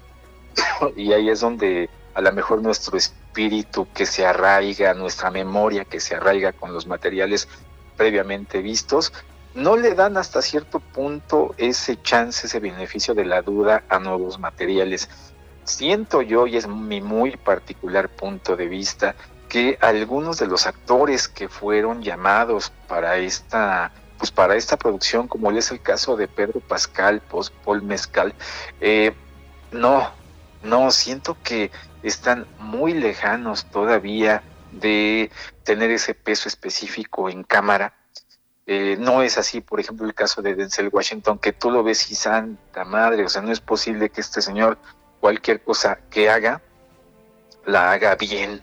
Speaker 9: Y ahí es donde a lo mejor nuestro espíritu que se arraiga, nuestra memoria que se arraiga con los materiales previamente vistos, no le dan hasta cierto punto ese chance, ese beneficio de la duda a nuevos materiales. Siento yo, y es mi muy particular punto de vista, que algunos de los actores que fueron llamados para esta, pues para esta producción, como es el caso de Pedro Pascal, Paul Mescal, eh, no, no, siento que están muy lejanos todavía de tener ese peso específico en cámara. Eh, no es así, por ejemplo, el caso de Denzel Washington, que tú lo ves y santa madre, o sea, no es posible que este señor cualquier cosa que haga, la haga bien.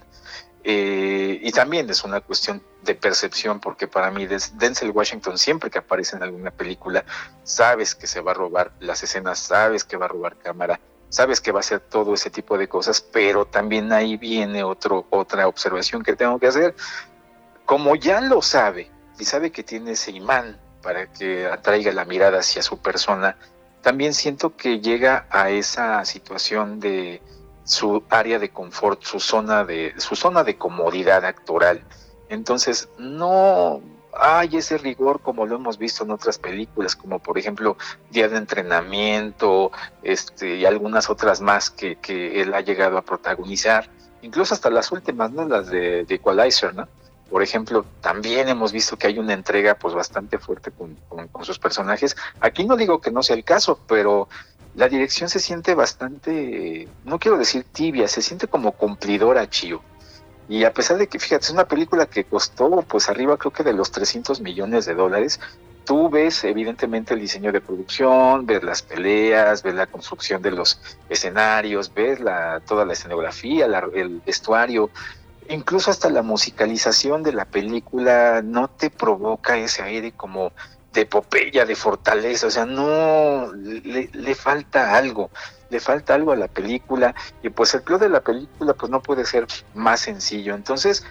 Speaker 9: Eh, y también es una cuestión de percepción, porque para mí Denzel Washington, siempre que aparece en alguna película, sabes que se va a robar las escenas, sabes que va a robar cámara, sabes que va a hacer todo ese tipo de cosas, pero también ahí viene otro, otra observación que tengo que hacer. Como ya lo sabe, y sabe que tiene ese imán para que atraiga la mirada hacia su persona, también siento que llega a esa situación de su área de confort, su zona de, su zona de comodidad actoral. Entonces no hay ese rigor como lo hemos visto en otras películas, como por ejemplo Día de Entrenamiento, este, y algunas otras más que, que él ha llegado a protagonizar, incluso hasta las últimas, ¿no? Las de, de Equalizer, ¿no? Por ejemplo, también hemos visto que hay una entrega pues bastante fuerte con, con, con sus personajes. Aquí no digo que no sea el caso, pero la dirección se siente bastante, no quiero decir tibia, se siente como cumplidora, Chío. Y a pesar de que, fíjate, es una película que costó pues arriba creo que de los trescientos millones de dólares, tú ves evidentemente el diseño de producción, ves las peleas, ves la construcción de los escenarios, ves la, toda la escenografía, la, el vestuario, incluso hasta la musicalización de la película no te provoca ese aire como de epopeya, de fortaleza, o sea, no, le, le falta algo, le falta algo a la película, y pues el plot de la película pues no puede ser más sencillo. Entonces,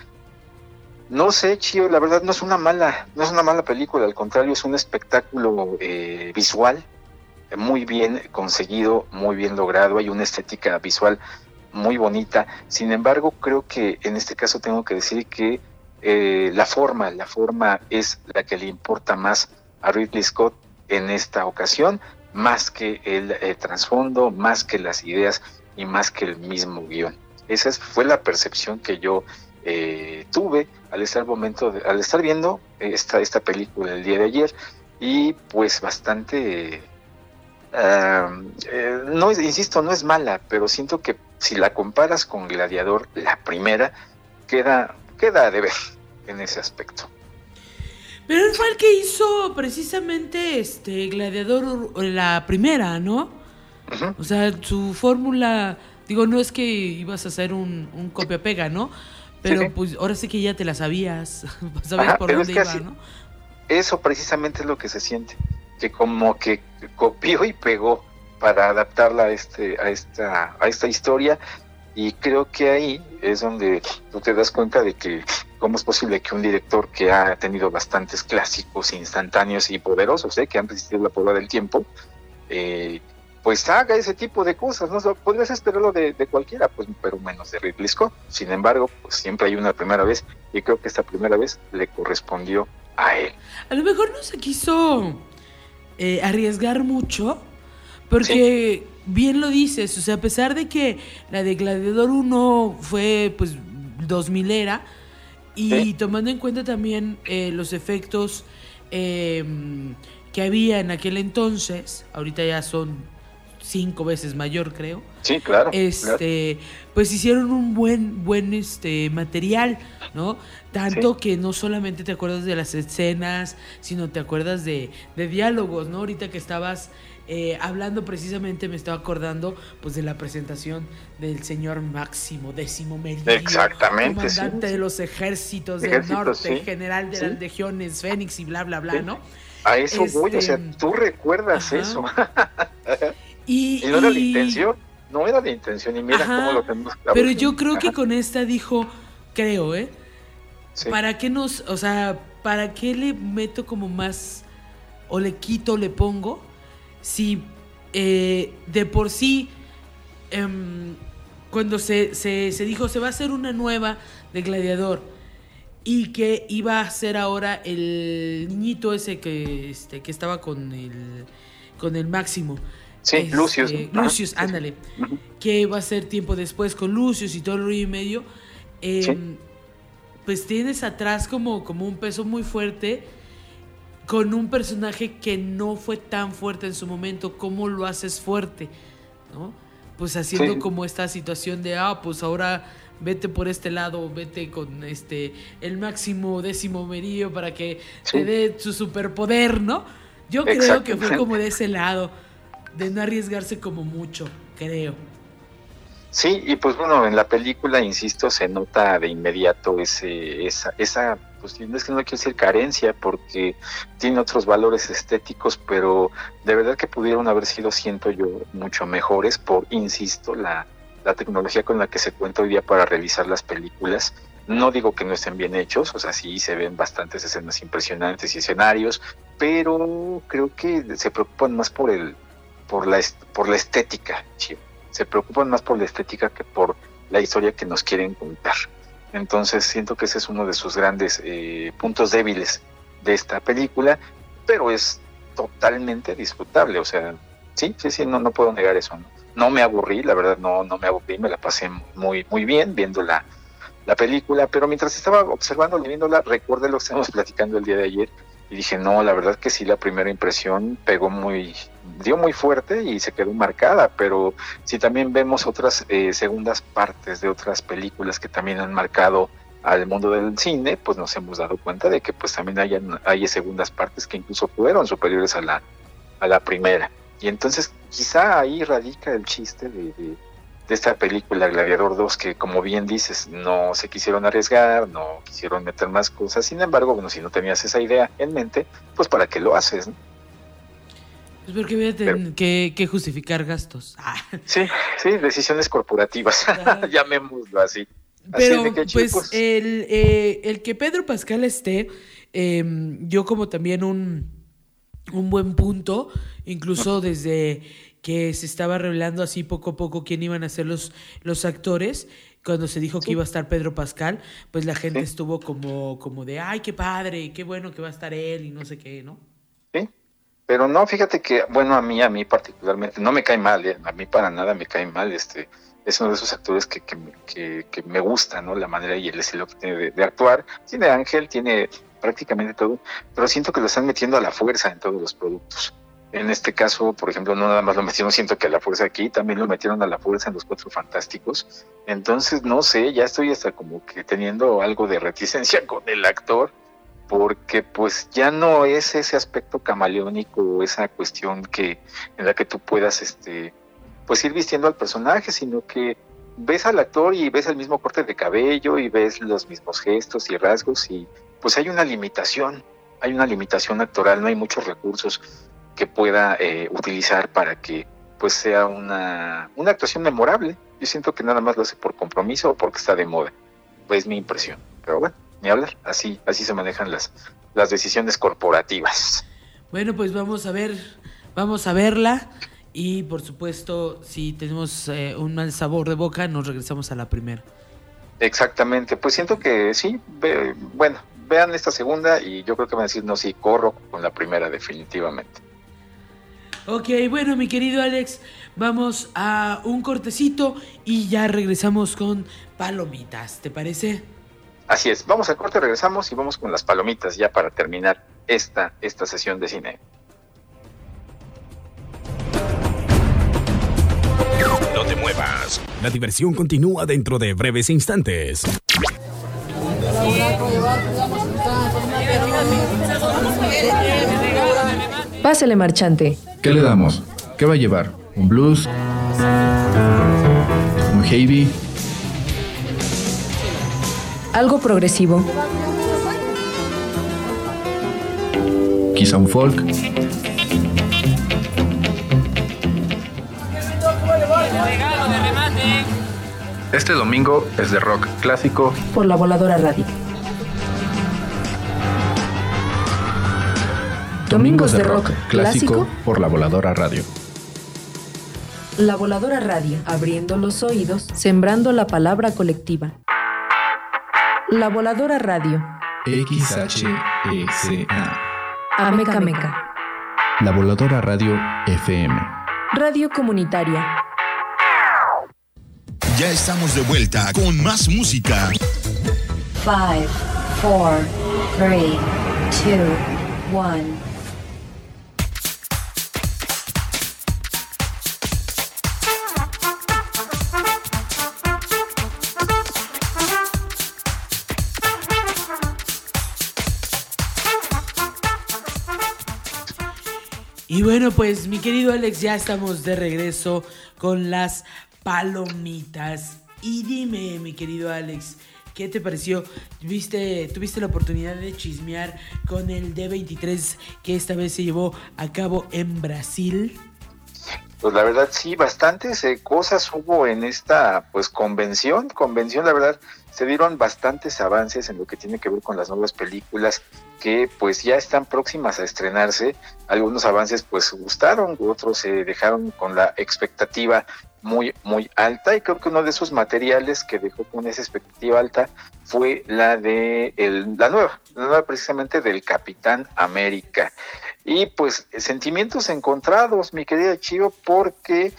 Speaker 9: no sé, Chío, la verdad no es una mala, no es una mala película, al contrario, es un espectáculo eh, visual, muy bien conseguido, muy bien logrado, hay una estética visual muy bonita. Sin embargo, creo que en este caso tengo que decir que eh, la forma, la forma es la que le importa más a Ridley Scott en esta ocasión, más que el eh, trasfondo, más que las ideas y más que el mismo guión. Esa fue la percepción que yo eh, tuve al estar momento de, al estar viendo esta esta película el día de ayer, y pues bastante uh, eh, no es, insisto, no es mala, pero siento que si la comparas con Gladiador, la primera, queda, queda de ver en ese aspecto.
Speaker 2: Pero él fue el que hizo precisamente este Gladiador, la primera, ¿no? Uh-huh. O sea, su fórmula, digo, no es que ibas a hacer un, un copia-pega, ¿no? Pero sí, pues ahora sí que ya te la sabías, sabías Ajá, por dónde es iba, así, ¿no?
Speaker 9: Eso precisamente es lo que se siente, que como que copió y pegó para adaptarla a este a esta a esta historia, y creo que ahí es donde tú te das cuenta de que cómo es posible que un director que ha tenido bastantes clásicos instantáneos y poderosos, ¿eh? que han resistido la prueba del tiempo, eh, pues haga ese tipo de cosas, ¿no? Podrías esperarlo de, de cualquiera, pues, pero menos de Ridley Scott. Sin embargo, pues siempre hay una primera vez, y creo que esta primera vez le correspondió a él.
Speaker 2: A lo mejor no se quiso eh, arriesgar mucho, porque sí, bien lo dices, o sea, a pesar de que la de Gladiador uno fue pues dos mil era, y sí, tomando en cuenta también eh, los efectos eh, que había en aquel entonces, ahorita ya son cinco veces mayor, creo.
Speaker 9: Sí, claro.
Speaker 2: Este, claro. Pues hicieron un buen, buen este material, ¿no? Tanto sí, que no solamente te acuerdas de las escenas, sino te acuerdas de, de diálogos, ¿no? Ahorita que estabas eh, hablando precisamente, me estaba acordando pues de la presentación del señor Máximo Décimo Meridio,
Speaker 9: exactamente,
Speaker 2: comandante
Speaker 9: sí,
Speaker 2: de los ejércitos,
Speaker 9: ejércitos
Speaker 2: del norte,
Speaker 9: sí,
Speaker 2: general de
Speaker 9: sí,
Speaker 2: las legiones Fénix y bla bla bla, sí, ¿no?
Speaker 9: A eso
Speaker 2: Este,
Speaker 9: voy, o sea, tú recuerdas
Speaker 2: ajá.
Speaker 9: eso.
Speaker 2: Y,
Speaker 9: y no era la
Speaker 2: y-
Speaker 9: intención, no era la intención, y mira
Speaker 2: Ajá,
Speaker 9: cómo lo tenemos.
Speaker 2: Pero yo creo que
Speaker 9: Ajá.
Speaker 2: con esta dijo, creo, ¿eh?
Speaker 9: Sí.
Speaker 2: ¿Para qué nos, o sea, para qué le meto como más, o le quito, le pongo, si eh, de por sí, em, cuando se, se, se dijo, se va a hacer una nueva de Gladiador, y que iba a ser ahora el niñito ese que, este, que estaba con el, con el Máximo.
Speaker 9: Sí,
Speaker 2: Este,
Speaker 9: Lucius. Ajá.
Speaker 2: Lucius, ándale.
Speaker 9: Ujú.
Speaker 2: Que va a ser tiempo después con Lucius y todo el rollo y medio. Eh,
Speaker 9: Sí.
Speaker 2: Pues tienes atrás como, como un peso muy fuerte con un personaje que no fue tan fuerte en su momento. ¿Cómo lo haces fuerte? ¿No? Pues haciendo
Speaker 9: Sí.
Speaker 2: como esta situación de, ah, pues ahora vete por este lado, vete con este el máximo décimo meridio para que
Speaker 9: Sí.
Speaker 2: te dé su superpoder, ¿no? Yo creo que fue
Speaker 9: Exactamente.
Speaker 2: como de ese lado, de no arriesgarse como mucho, creo.
Speaker 9: Sí, y pues bueno, en la película, insisto, se nota de inmediato ese, esa, esa, pues no es que no quiero decir carencia, porque tiene otros valores estéticos, pero de verdad que pudieron haber sido, siento yo, mucho mejores por, insisto, la, la tecnología con la que se cuenta hoy día para realizar las películas. No digo que no estén bien hechos, o sea, sí se ven bastantes escenas impresionantes y escenarios, pero creo que se preocupan más por el, por la, est- por la estética, chivo. Se preocupan más por la estética que por la historia que nos quieren contar. Entonces siento que ese es uno de sus grandes eh, puntos débiles de esta película, pero es totalmente disfrutable, o sea, sí, sí, sí, no, no puedo negar eso, ¿no? No me aburrí, la verdad no, no me aburrí, me la pasé muy, muy bien viendo la, la película, pero mientras estaba observándola y viéndola, recordé lo que estábamos platicando el día de ayer, y dije, no, la verdad que sí, la primera impresión pegó muy, dio muy fuerte y se quedó marcada, pero si también vemos otras eh, segundas partes de otras películas que también han marcado al mundo del cine, pues nos hemos dado cuenta de que pues también hay, hay segundas partes que incluso fueron superiores a la, a la primera. Y entonces quizá ahí radica el chiste de, de, de esta película Gladiador dos, que como bien dices, no se quisieron arriesgar, no quisieron meter más cosas. Sin embargo, bueno, si no tenías esa idea en mente, pues ¿para qué lo haces, no?
Speaker 2: Pues porque voy a tener que, que justificar gastos. Ah.
Speaker 9: Sí, sí, decisiones corporativas, llamémoslo así.
Speaker 2: Pero
Speaker 9: así de que,
Speaker 2: pues
Speaker 9: chicos,
Speaker 2: el, eh, el que Pedro Pascal esté, eh, yo como también un, un buen punto, incluso desde que se estaba revelando así poco a poco quién iban a ser los, los actores, cuando se dijo
Speaker 9: Sí.
Speaker 2: que iba a estar Pedro Pascal, pues la gente
Speaker 9: Sí.
Speaker 2: estuvo como, como de, ay, qué padre, qué bueno que va a estar él y no sé qué, ¿no?
Speaker 9: sí. Pero no, fíjate que, bueno, a mí, a mí particularmente, no me cae mal, ¿eh? A mí para nada me cae mal, este, es uno de esos actores que, que, que, que me gusta, ¿no? La manera y el estilo que tiene de, de actuar. Tiene ángel, tiene prácticamente todo, pero siento que lo están metiendo a la fuerza en todos los productos. En este caso, por ejemplo, no nada más lo metieron, siento que a la fuerza aquí, también lo metieron a la fuerza en Los Cuatro Fantásticos. Entonces, no sé, ya estoy hasta como que teniendo algo de reticencia con el actor, porque pues ya no es ese aspecto camaleónico, esa cuestión que en la que tú puedas este pues ir vistiendo al personaje, sino que ves al actor y ves el mismo corte de cabello y ves los mismos gestos y rasgos, y pues hay una limitación, hay una limitación actoral, no hay muchos recursos que pueda eh, utilizar para que pues sea una, una actuación memorable. Yo siento que nada más lo hace por compromiso o porque está de moda, pues es mi impresión, pero bueno, ni hablar, así, así se manejan las, las decisiones corporativas.
Speaker 2: Bueno, pues vamos a ver, vamos a verla y por supuesto, si tenemos eh, un mal sabor de boca, nos regresamos a la primera.
Speaker 9: Exactamente, pues siento que sí, ve, bueno, vean esta segunda y yo creo que van a decir, no, sí, corro con la primera definitivamente.
Speaker 2: Ok, bueno, mi querido Alex, vamos a un cortecito y ya regresamos con palomitas, ¿te parece?
Speaker 9: Así es, vamos al corte, regresamos y vamos con las palomitas ya para terminar esta, esta sesión de cine.
Speaker 12: No te muevas. La diversión continúa dentro de breves instantes.
Speaker 10: Pásele, marchante.
Speaker 11: ¿Qué le damos? ¿Qué va a llevar? ¿Un blues? ¿Un heavy?
Speaker 10: Algo progresivo.
Speaker 11: X Sound Folk. Este domingo es de rock clásico
Speaker 10: por La Voladora Radio.
Speaker 11: Domingos de rock clásico por La Voladora Radio.
Speaker 10: La Voladora Radio, abriendo los oídos, sembrando la palabra colectiva. La Voladora Radio.
Speaker 11: X H E C A.
Speaker 10: Ameca Meca.
Speaker 11: La Voladora Radio F M.
Speaker 10: Radio comunitaria.
Speaker 14: Ya estamos de vuelta con más música.
Speaker 13: Five, four, three, two, one.
Speaker 2: Y bueno, pues mi querido Alex, ya estamos de regreso con las palomitas. Y dime, mi querido Alex, ¿qué te pareció? ¿Viste, ¿Tuviste la oportunidad de chismear con el D veintitrés que esta vez se llevó a cabo en Brasil?
Speaker 9: Pues la verdad sí, bastantes eh, cosas hubo en esta pues convención, convención la verdad se dieron bastantes avances en lo que tiene que ver con las nuevas películas que pues ya están próximas a estrenarse. Algunos avances pues gustaron, otros se dejaron con la expectativa muy muy alta, y creo que uno de esos materiales que dejó con esa expectativa alta fue la de el, la nueva, la nueva precisamente del Capitán América. Y pues sentimientos encontrados, mi querida Chio, porque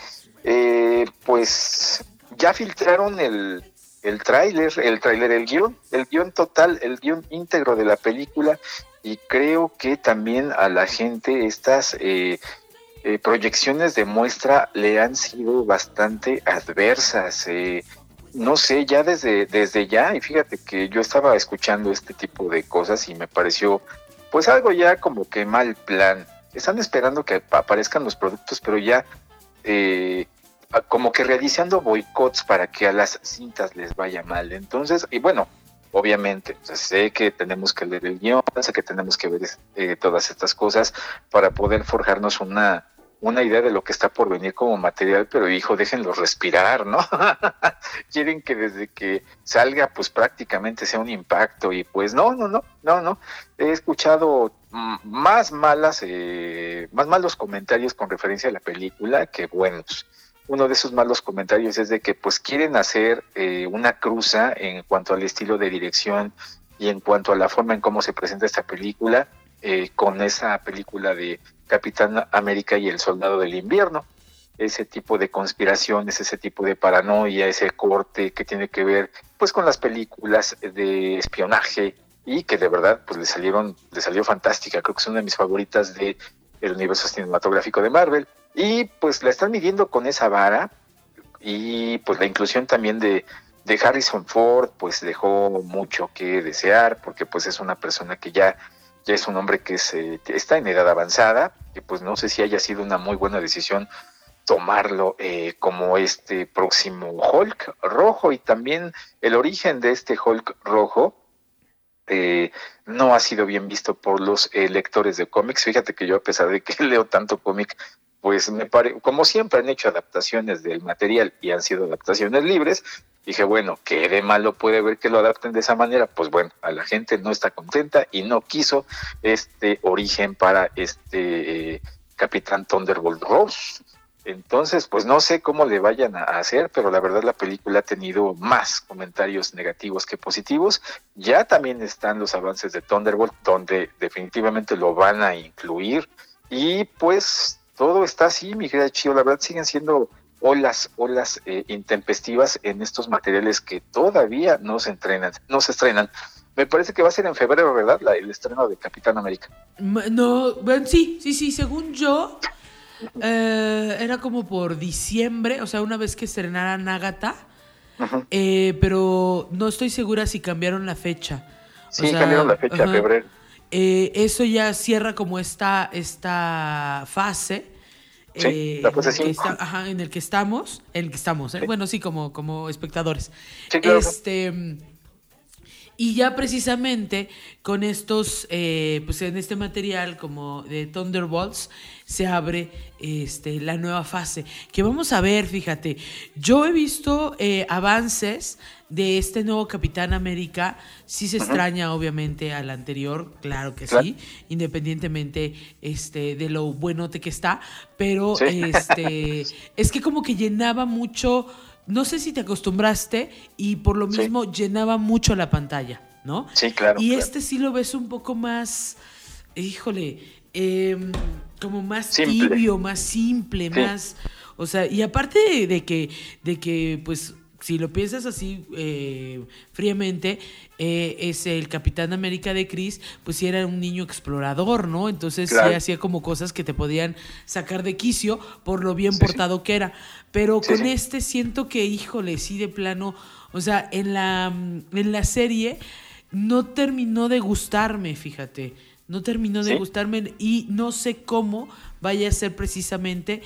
Speaker 9: eh, pues ya filtraron el el tráiler, el tráiler, el guión, el guión total, el guión íntegro de la película, y creo que también a la gente estas eh, eh, proyecciones de muestra le han sido bastante adversas. Eh, no sé, ya desde, desde ya, y fíjate que yo estaba escuchando este tipo de cosas y me pareció pues algo ya como que mal plan. Están esperando que aparezcan los productos, pero ya eh, como que realizando boicots para que a las cintas les vaya mal. Entonces, y bueno, obviamente, o sea, sé que tenemos que leer el guión, sé que tenemos que ver eh, todas estas cosas para poder forjarnos una, una idea de lo que está por venir como material, pero hijo, déjenlos respirar, ¿no? Quieren que desde que salga, pues prácticamente sea un impacto, y pues no, no, no, no, no. He escuchado más malas, eh, más malos comentarios con referencia a la película que buenos. Uno de esos malos comentarios es de que pues quieren hacer eh, una cruza en cuanto al estilo de dirección y en cuanto a la forma en cómo se presenta esta película eh, con esa película de Capitán América y el Soldado del Invierno. Ese tipo de conspiraciones, ese tipo de paranoia, ese corte que tiene que ver pues con las películas de espionaje, y que de verdad pues le salieron, le salió fantástica. Creo que es una de mis favoritas de el universo cinematográfico de Marvel. Y pues la están midiendo con esa vara, y pues la inclusión también de, de Harrison Ford pues dejó mucho que desear, porque pues es una persona que ya, ya es un hombre que se, está en edad avanzada, y pues no sé si haya sido una muy buena decisión tomarlo eh, como este próximo Hulk rojo. Y también el origen de este Hulk rojo Eh, no ha sido bien visto por los eh, lectores de cómics. Fíjate que yo, a pesar de que leo tanto cómic, pues me pare, como siempre han hecho adaptaciones del material y han sido adaptaciones libres, dije, bueno, ¿qué de malo puede haber que lo adapten de esa manera? Pues bueno, a la gente no está contenta y no quiso este origen para este eh, Capitán Thunderbolt Ross. Entonces, pues no sé cómo le vayan a hacer, pero la verdad la película ha tenido más comentarios negativos que positivos. Ya también están los avances de Thunderbolt, donde definitivamente lo van a incluir, y pues todo está así, mi querida Chio. La verdad siguen siendo olas, olas eh, intempestivas en estos materiales que todavía no se entrenan, no se estrenan. Me parece que va a ser en febrero, ¿verdad? La, el estreno de Capitán América.
Speaker 2: No, bueno, sí, sí, sí, según yo... Eh, era como por diciembre, o sea, una vez que estrenaran Ágata, uh-huh. eh, pero no estoy segura si cambiaron la fecha.
Speaker 9: Sí, o sea, cambiaron la fecha, uh-huh. febrero.
Speaker 2: Eh, eso ya cierra como esta, esta fase.
Speaker 9: Sí,
Speaker 2: eh,
Speaker 9: la fase cinco.
Speaker 2: Está, ajá, en el que estamos, en el que estamos, ¿eh? Sí. Bueno, sí, como, como espectadores.
Speaker 9: Sí, claro.
Speaker 2: Este, Y ya precisamente con estos, eh, pues en este material como de Thunderbolts, se abre este, la nueva fase. Que vamos a ver, fíjate, yo he visto eh, avances de este nuevo Capitán América. Sí se uh-huh. extraña obviamente al anterior, claro que claro. sí, independientemente este, de lo buenote que está, pero sí. este, es que como que llenaba mucho... No sé si te acostumbraste y por lo mismo sí. llenaba mucho la pantalla, ¿no?
Speaker 9: Sí, claro.
Speaker 2: Y
Speaker 9: claro.
Speaker 2: este sí lo ves un poco más, híjole, eh, como más
Speaker 9: simple.
Speaker 2: tibio, más simple, sí. más... O sea, y aparte de, de que, de que, pues, si lo piensas así eh, fríamente, eh, es el Capitán América de Chris, pues sí era un niño explorador, ¿no? Entonces claro. sí hacía como cosas que te podían sacar de quicio por lo bien sí, portado sí. que era. Pero sí, con sí. este siento que, híjole, sí de plano, o sea, en la, en la serie no terminó de gustarme, fíjate, no terminó de ¿Sí? gustarme y no sé cómo vaya a ser precisamente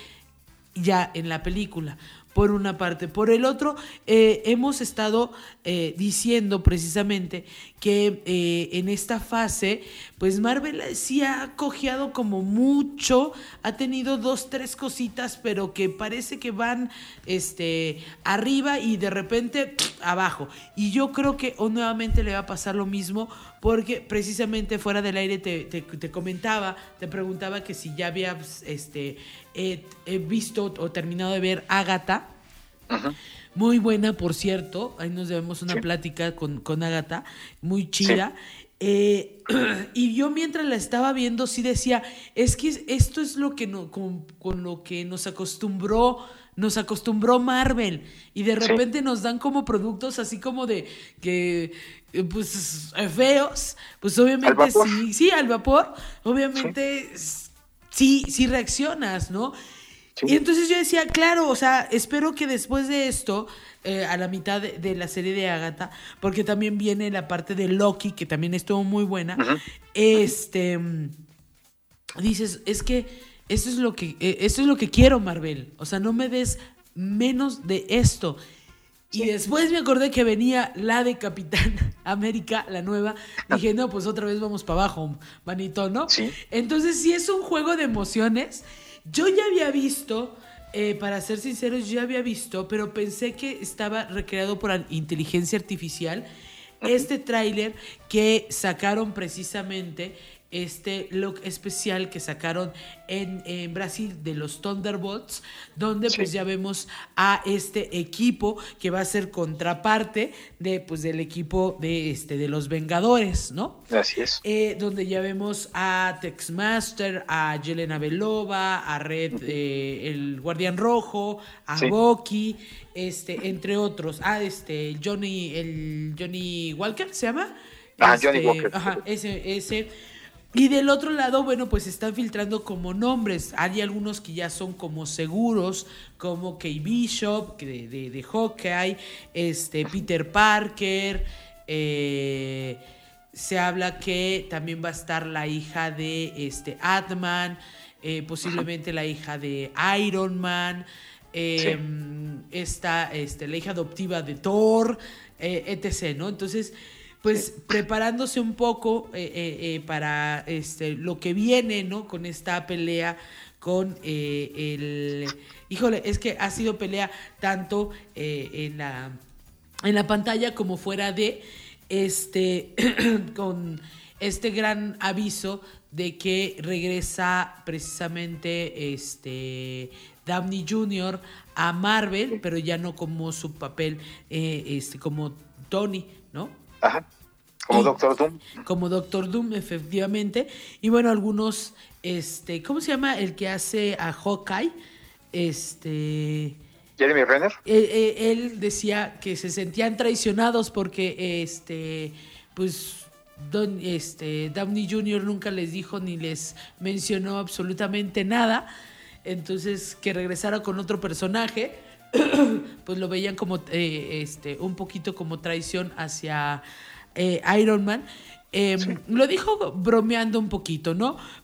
Speaker 2: ya en la película. Por una parte. Por el otro, eh, hemos estado eh, diciendo precisamente que eh, en esta fase, pues Marvel sí ha cojeado como mucho, ha tenido dos, tres cositas, pero que parece que van este, arriba y de repente pff, abajo. Y yo creo que o nuevamente le va a pasar lo mismo, porque precisamente fuera del aire te, te, te comentaba, te preguntaba que si ya habías este, eh, eh, visto o terminado de ver Agatha. Uh-huh. Muy buena, por cierto. Ahí nos debemos una sí. plática con, con Agatha, muy chida. Sí. Eh, y yo mientras la estaba viendo sí decía, es que esto es lo que no, con, con lo que nos acostumbró, nos acostumbró Marvel, y de repente sí. nos dan como productos así como de que pues feos, pues obviamente sí, sí, al vapor, obviamente sí, sí, sí reaccionas, ¿no? Sí. Y entonces yo decía, claro, o sea, espero que después de esto, eh, a la mitad de, de la serie de Agatha, porque también viene la parte de Loki, que también estuvo muy buena, uh-huh. este, dices, es que esto es lo que, eh, esto es lo que quiero, Marvel, o sea, no me des menos de esto. Y después me acordé que venía la de Capitán América, la nueva. Dije, no, pues otra vez vamos para abajo, manito, ¿no? Sí. Entonces sí es un juego de emociones. Yo ya había visto, eh, para ser sinceros, yo ya había visto, pero pensé que estaba recreado por inteligencia artificial, este tráiler que sacaron precisamente, este look especial que sacaron en, en Brasil de los Thunderbolts, donde sí. pues ya vemos a este equipo que va a ser contraparte de, pues, del equipo de, este, de los Vengadores, ¿no?
Speaker 9: Así es.
Speaker 2: Eh, donde ya vemos a Taskmaster, a Yelena Belova, a Red, eh, el Guardián Rojo, a sí. Bucky, este, entre otros. Ah, este, Johnny, el Johnny Walker, ¿se llama?
Speaker 9: Ah,
Speaker 2: este,
Speaker 9: Johnny Walker.
Speaker 2: Ajá, ese, ese. Y del otro lado, bueno, pues están filtrando como nombres. Hay algunos que ya son como seguros, como Kate Bishop, de, de, de Hawkeye, este, Peter Parker. Eh, se habla que también va a estar la hija de este, Ant-Man, eh, posiblemente la hija de Iron Man, eh, sí. esta, este, la hija adoptiva de Thor, eh, etcétera, ¿no? Entonces, pues sí. preparándose un poco eh, eh, eh, para este, lo que viene, ¿no? Con esta pelea con eh, el... Híjole, es que ha sido pelea tanto eh, en, la, en la pantalla como fuera de, este, con este gran aviso de que regresa precisamente este Downey junior a Marvel, pero ya no como su papel, eh, este, como Tony, ¿no?
Speaker 9: Ajá, como y, Doctor Doom.
Speaker 2: Como Doctor Doom, efectivamente. Y bueno, algunos, este, ¿cómo se llama el que hace a Hawkeye? Este...
Speaker 9: Jeremy Renner.
Speaker 2: Él, él decía que se sentían traicionados porque, este, pues, Don, este, Downey junior nunca les dijo ni les mencionó absolutamente nada. Entonces, que regresara con otro personaje, pues lo veían como eh, este un poquito como traición hacia eh, Iron Man. Eh, sí. Lo dijo bromeando un poquito, ¿no?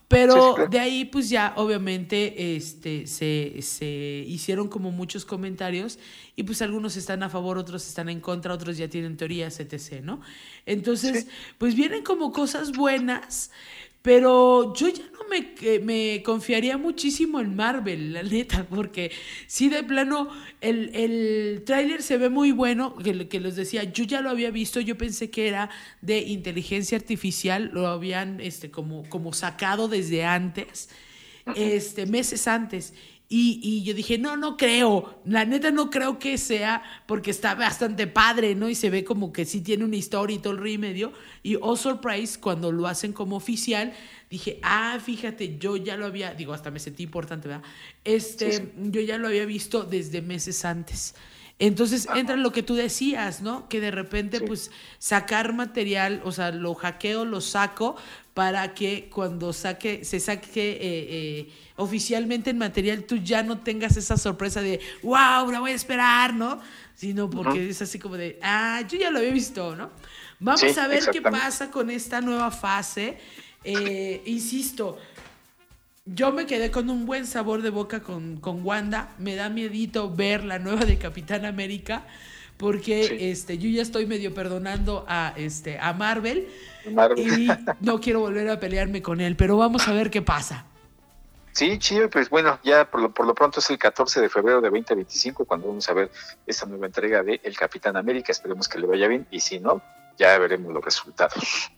Speaker 2: Pero
Speaker 9: Sí, sí, claro.
Speaker 2: de ahí, pues ya, obviamente, este, se, se hicieron como muchos comentarios y pues algunos están a favor, otros están en contra, otros ya tienen teorías, etcétera, ¿no? Entonces,
Speaker 9: Sí.
Speaker 2: pues vienen como cosas buenas, pero yo ya no me, eh, me confiaría muchísimo en Marvel, la neta, porque sí, de plano, el, el tráiler se ve muy bueno, que, que les decía, yo ya lo había visto, yo pensé que era de inteligencia artificial, lo habían este, como, como sacado desde antes, este, meses antes. Y, y yo dije, no, no creo, la neta no creo que sea, porque está bastante padre, ¿no? Y se ve como que sí tiene una historia y todo el remedio. Y oh, surprise, cuando lo hacen como oficial, dije, ah, fíjate, yo ya lo había, digo, hasta me sentí importante, ¿verdad? Este, sí, sí. Yo ya lo había visto desde meses antes. Entonces entra lo que tú decías, ¿no? Que de repente, sí. pues, sacar material, o sea, lo hackeo, lo saco, para que cuando saque, se saque eh, eh, oficialmente en material, tú ya no tengas esa sorpresa de, wow, la voy a esperar, ¿no? Sino porque uh-huh. es así como de, ah, yo ya lo había visto, ¿no? Vamos sí, a ver qué pasa con esta nueva fase. Eh, insisto, yo me quedé con un buen sabor de boca con, con Wanda. Me da miedito ver la nueva de Capitán América, porque sí. este, yo ya estoy medio perdonando a, este, a Marvel, Marvel y no quiero volver a pelearme con él, pero vamos a ver qué pasa.
Speaker 9: Sí, chido, pues bueno, ya por lo, por lo pronto es el catorce de febrero de veinte veinticinco cuando vamos a ver esta nueva entrega de El Capitán América. Esperemos que le vaya bien y si no, ya veremos los resultados.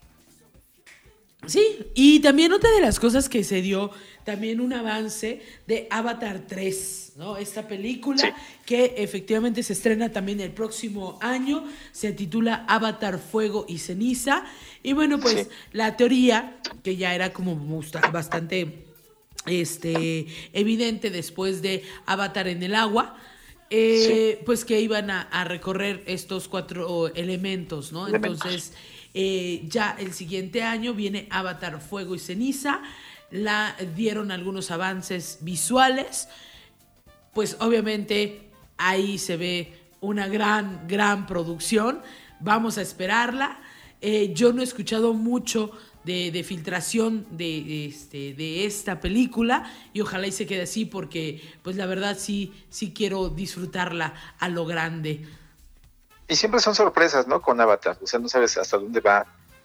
Speaker 2: Sí, y también otra de las cosas que se dio, también un avance de Avatar tres, ¿no? Esta película sí. que efectivamente se estrena también el próximo año, se titula Avatar Fuego y Ceniza, y bueno, pues sí. la teoría, que ya era como bastante este, evidente después de Avatar en el agua, eh, sí. pues que iban a, a recorrer estos cuatro elementos, ¿no? Elementos. Entonces... Eh, ya el siguiente año viene Avatar Fuego y Ceniza, la dieron algunos avances visuales, pues obviamente ahí se ve una gran, gran producción, vamos a esperarla. Eh, yo no he escuchado mucho de, de filtración de, de, este, de esta película y ojalá y se quede así porque pues la verdad sí, sí quiero disfrutarla a lo grande.
Speaker 9: Y siempre son sorpresas, ¿no? Con Avatar, o sea, no sabes hasta dónde va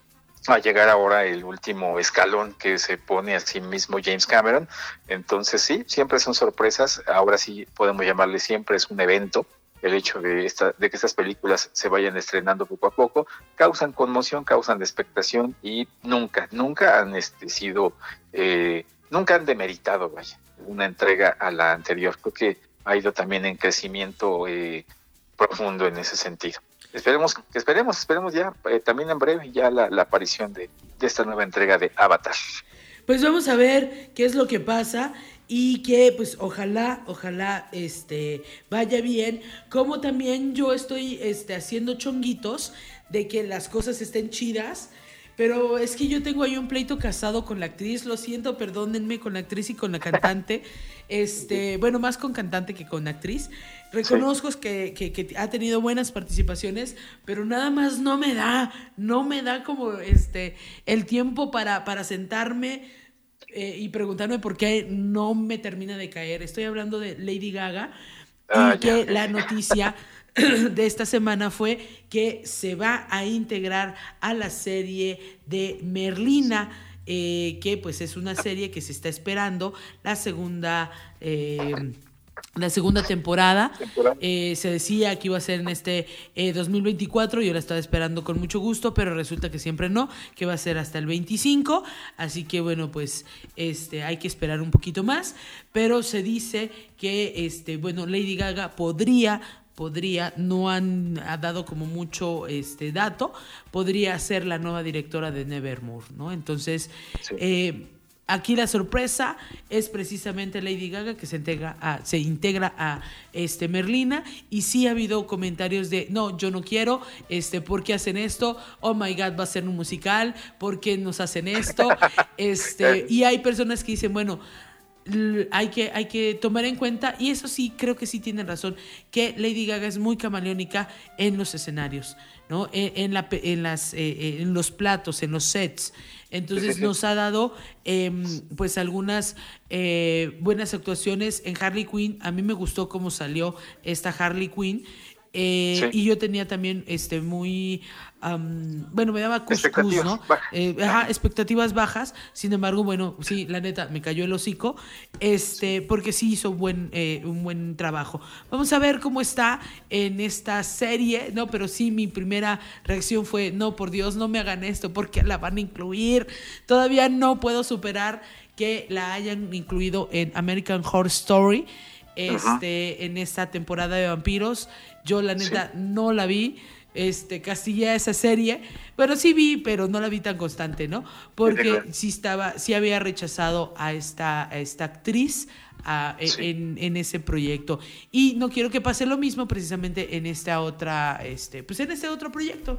Speaker 9: a llegar ahora el último escalón que se pone a sí mismo James Cameron. Entonces sí, siempre son sorpresas. Ahora sí podemos llamarle siempre es un evento. El hecho de, esta, de que estas películas se vayan estrenando poco a poco causan conmoción, causan expectación y nunca, nunca han este, sido, eh, nunca han demeritado, vaya, una entrega a la anterior. Creo que ha ido también en crecimiento eh, profundo en ese sentido. Esperemos, esperemos, esperemos ya, eh, también en breve, ya la, la aparición de, de esta nueva entrega de Avatar.
Speaker 2: Pues vamos a ver qué es lo que pasa y que pues ojalá, ojalá este vaya bien, como también yo estoy este, haciendo chonguitos de que las cosas estén chidas. Pero es que yo tengo ahí un pleito casado con la actriz, lo siento, perdónenme, con la actriz y con la cantante, este, bueno, más con cantante que con actriz. Reconozco sí. que, que, que ha tenido buenas participaciones, pero nada más no me da, no me da como este el tiempo para, para sentarme eh, y preguntarme por qué no me termina de caer. Estoy hablando de Lady Gaga ah, y que ya. La noticia de esta semana fue que se va a integrar a la serie de Merlina, eh, que pues es una serie que se está esperando la segunda eh, la segunda temporada. Eh, se decía que iba a ser en este eh, dos mil veinticuatro, yo la estaba esperando con mucho gusto, pero resulta que siempre no, que va a ser hasta el veinticinco, así que bueno, pues este hay que esperar un poquito más, pero se dice que este bueno, Lady Gaga podría podría, no han ha dado como mucho este dato, podría ser la nueva directora de Nevermore, ¿no? Entonces, sí. eh, aquí la sorpresa es precisamente Lady Gaga, que se integra a, se integra a este Merlina, y sí ha habido comentarios de, no, yo no quiero, este, ¿por qué hacen esto? Oh my God, va a ser un musical, ¿por qué nos hacen esto? Este, y hay personas que dicen, bueno, hay que, hay que tomar en cuenta, y eso sí, creo que sí tienen razón, que Lady Gaga es muy camaleónica en los escenarios, ¿no? En, en, la, en, las, eh, en los platos, en los sets. Entonces sí, sí, sí. nos ha dado eh, pues algunas eh, buenas actuaciones en Harley Quinn. A mí me gustó cómo salió esta Harley Quinn. Eh, sí. Y yo tenía también este muy um, bueno, me daba cuscús, ¿no? Eh, ajá, expectativas bajas. Sin embargo, bueno, sí, la neta me cayó el hocico, este, porque sí hizo buen eh, un buen trabajo. Vamos a ver cómo está en esta serie, no, pero sí, mi primera reacción fue no, por Dios, no me hagan esto, porque la van a incluir. Todavía no puedo superar que la hayan incluido en American Horror Story. Este, uh-huh. En esta temporada de vampiros, yo la neta sí. no la vi, este, castillé esa serie, bueno, sí vi, pero no la vi tan constante, ¿no? Porque sí, sí estaba, sí había rechazado a esta, a esta actriz a, sí. en, en ese proyecto, y no quiero que pase lo mismo precisamente en esta otra, este, pues en este otro proyecto.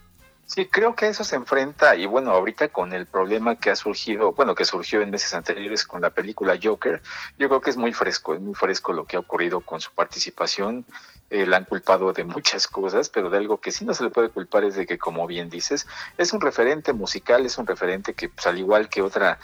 Speaker 9: Sí, creo que eso se enfrenta, y bueno, ahorita con el problema que ha surgido, bueno, que surgió en meses anteriores con la película Joker, yo creo que es muy fresco, es muy fresco lo que ha ocurrido con su participación. Eh, la han culpado de muchas cosas, pero de algo que sí no se le puede culpar es de que, como bien dices, es un referente musical, es un referente que, pues, al igual que otra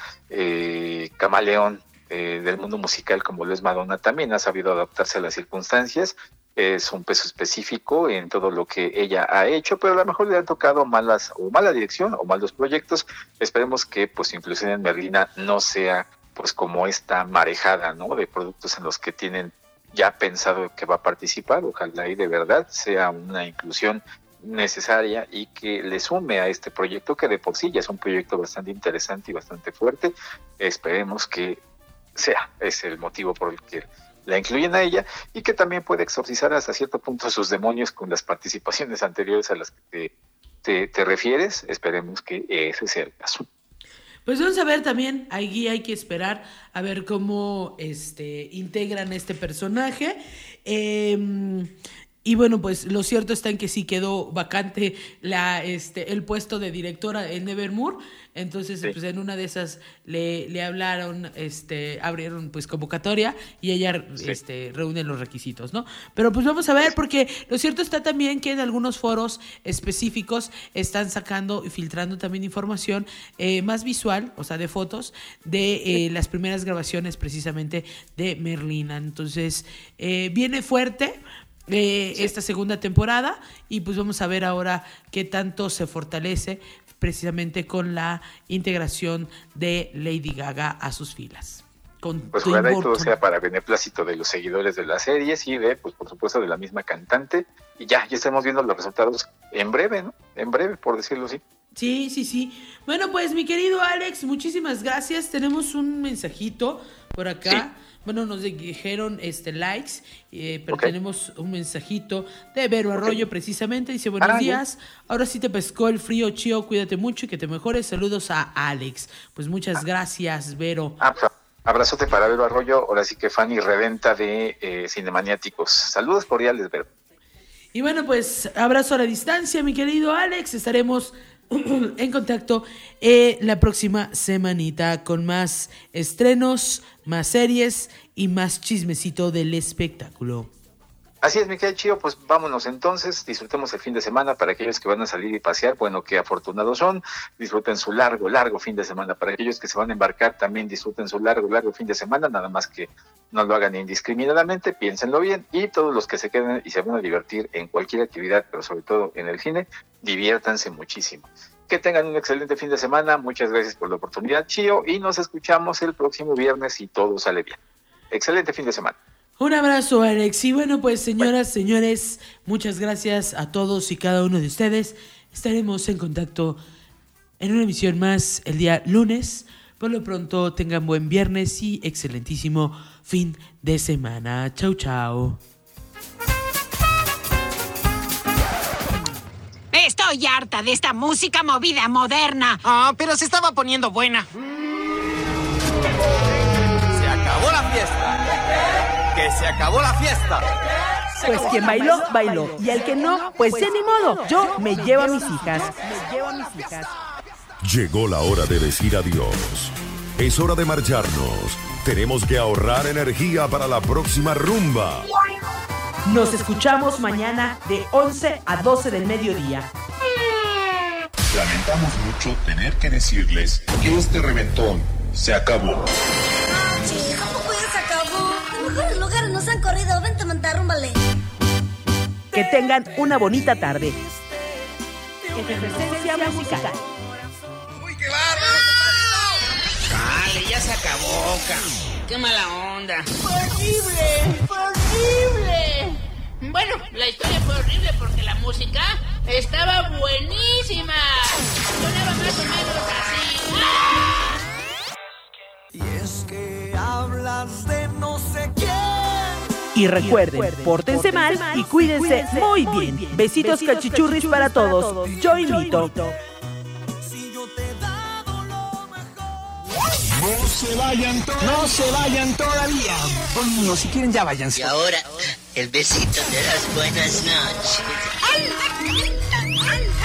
Speaker 9: eh, camaleón eh, del mundo musical como lo es Madonna, también ha sabido adaptarse a las circunstancias. Es un peso específico en todo lo que ella ha hecho, pero a lo mejor le han tocado malas o mala dirección o malos proyectos. Esperemos que pues su inclusión en Merlina no sea pues como esta marejada, ¿no?, de productos en los que tienen ya pensado que va a participar. Ojalá y de verdad sea una inclusión necesaria y que le sume a este proyecto, que de por sí ya es un proyecto bastante interesante y bastante fuerte. Esperemos que sea ese el motivo por el que la incluyen a ella, y que también puede exorcizar hasta cierto punto sus demonios con las participaciones anteriores a las que te, te, te refieres. Esperemos que ese sea el caso.
Speaker 2: Pues vamos a ver también, ahí hay que esperar a ver cómo este, integran este personaje. Eh, y bueno, pues lo cierto está en que sí quedó vacante la, este, el puesto de directora en Nevermore. Entonces, sí. pues en una de esas le, le hablaron, este, abrieron pues convocatoria y ella sí. este, reúne los requisitos, ¿no? Pero pues vamos a ver, porque lo cierto está también que en algunos foros específicos están sacando y filtrando también información eh, más visual, o sea, de fotos de eh, las primeras grabaciones precisamente de Merlina. Entonces, eh, viene fuerte eh, sí. esta segunda temporada, y pues vamos a ver ahora qué tanto se fortalece precisamente con la integración de Lady Gaga a sus filas. Con
Speaker 9: pues ojalá y todo sea para beneplácito de los seguidores de la serie, y de, pues por supuesto, de la misma cantante, y ya, ya estamos viendo los resultados en breve, ¿no? En breve, por decirlo así.
Speaker 2: Sí, sí, sí. Bueno, pues mi querido Alex, muchísimas gracias. Tenemos un mensajito por acá. Sí. Bueno, nos dijeron este likes, eh, pero okay. tenemos un mensajito de Vero Arroyo, okay. precisamente. Dice, buenos ah, días. Bien. Ahora sí te pescó el frío, Chío. Cuídate mucho y que te mejores. Saludos a Alex. Pues muchas ah. gracias, Vero.
Speaker 9: Ah, pues, abrazote para Vero Arroyo. Ahora sí que fan y reventa de eh, Cinemaniáticos. Saludos cordiales, Vero.
Speaker 2: Y bueno, pues abrazo a la distancia, mi querido Alex. Estaremos en contacto eh, la próxima semanita con más estrenos, más series y más chismecito del espectáculo.
Speaker 9: Así es, mi querido Chío, pues vámonos entonces, disfrutemos el fin de semana. Para aquellos que van a salir y pasear, bueno, qué afortunados son, disfruten su largo, largo fin de semana. Para aquellos que se van a embarcar, también disfruten su largo, largo fin de semana, nada más que no lo hagan indiscriminadamente, piénsenlo bien, y todos los que se queden y se van a divertir en cualquier actividad, pero sobre todo en el cine, diviértanse muchísimo. Que tengan un excelente fin de semana, muchas gracias por la oportunidad, Chío, y nos escuchamos el próximo viernes si todo sale bien. Excelente fin de semana.
Speaker 2: Un abrazo, Alex. Y bueno, pues señoras, señores, muchas gracias a todos y cada uno de ustedes. Estaremos en contacto en una emisión más el día lunes. Por lo pronto, tengan buen viernes y excelentísimo fin de semana. Chau, chau.
Speaker 15: Estoy harta de esta música movida moderna.
Speaker 16: Ah, pero se estaba poniendo buena. Se acabó la fiesta. ¡Que se acabó la fiesta!
Speaker 17: Pues quien bailó, bailó. Y el que no, pues ya ni modo. Yo me llevo a mis hijas. Me llevo a mis hijas.
Speaker 3: Llegó la hora de decir adiós. Es hora de marcharnos. Tenemos que ahorrar energía para la próxima rumba.
Speaker 17: Nos escuchamos mañana de once a doce del mediodía.
Speaker 3: Lamentamos mucho tener que decirles que este reventón se acabó.
Speaker 6: Oye, ¿cómo ya se acabó? Los mejores lugares nos han corrido. Vente, mantarrúmbale.
Speaker 17: Que tengan una bonita tarde. Efervescencia musical.
Speaker 16: ¡Uy, qué bárbaro! Dale, ya se acabó, cabrón. ¡Qué mala onda!
Speaker 18: ¡Fue horrible! ¡Fue horrible! Bueno, la historia fue horrible porque la música estaba buenísima. Sonaba más o menos así. ¡Ah!
Speaker 8: Y es que hablas de no sé quién.
Speaker 17: Y recuerden, pórtense mal y cuídense muy bien. Besitos cachichurris para todos. Yo invito.
Speaker 16: No se vayan todavía. No se vayan todavía. Bueno, si quieren ya váyanse.
Speaker 19: Y ahora, el besito de las buenas noches.
Speaker 6: ¡Ay!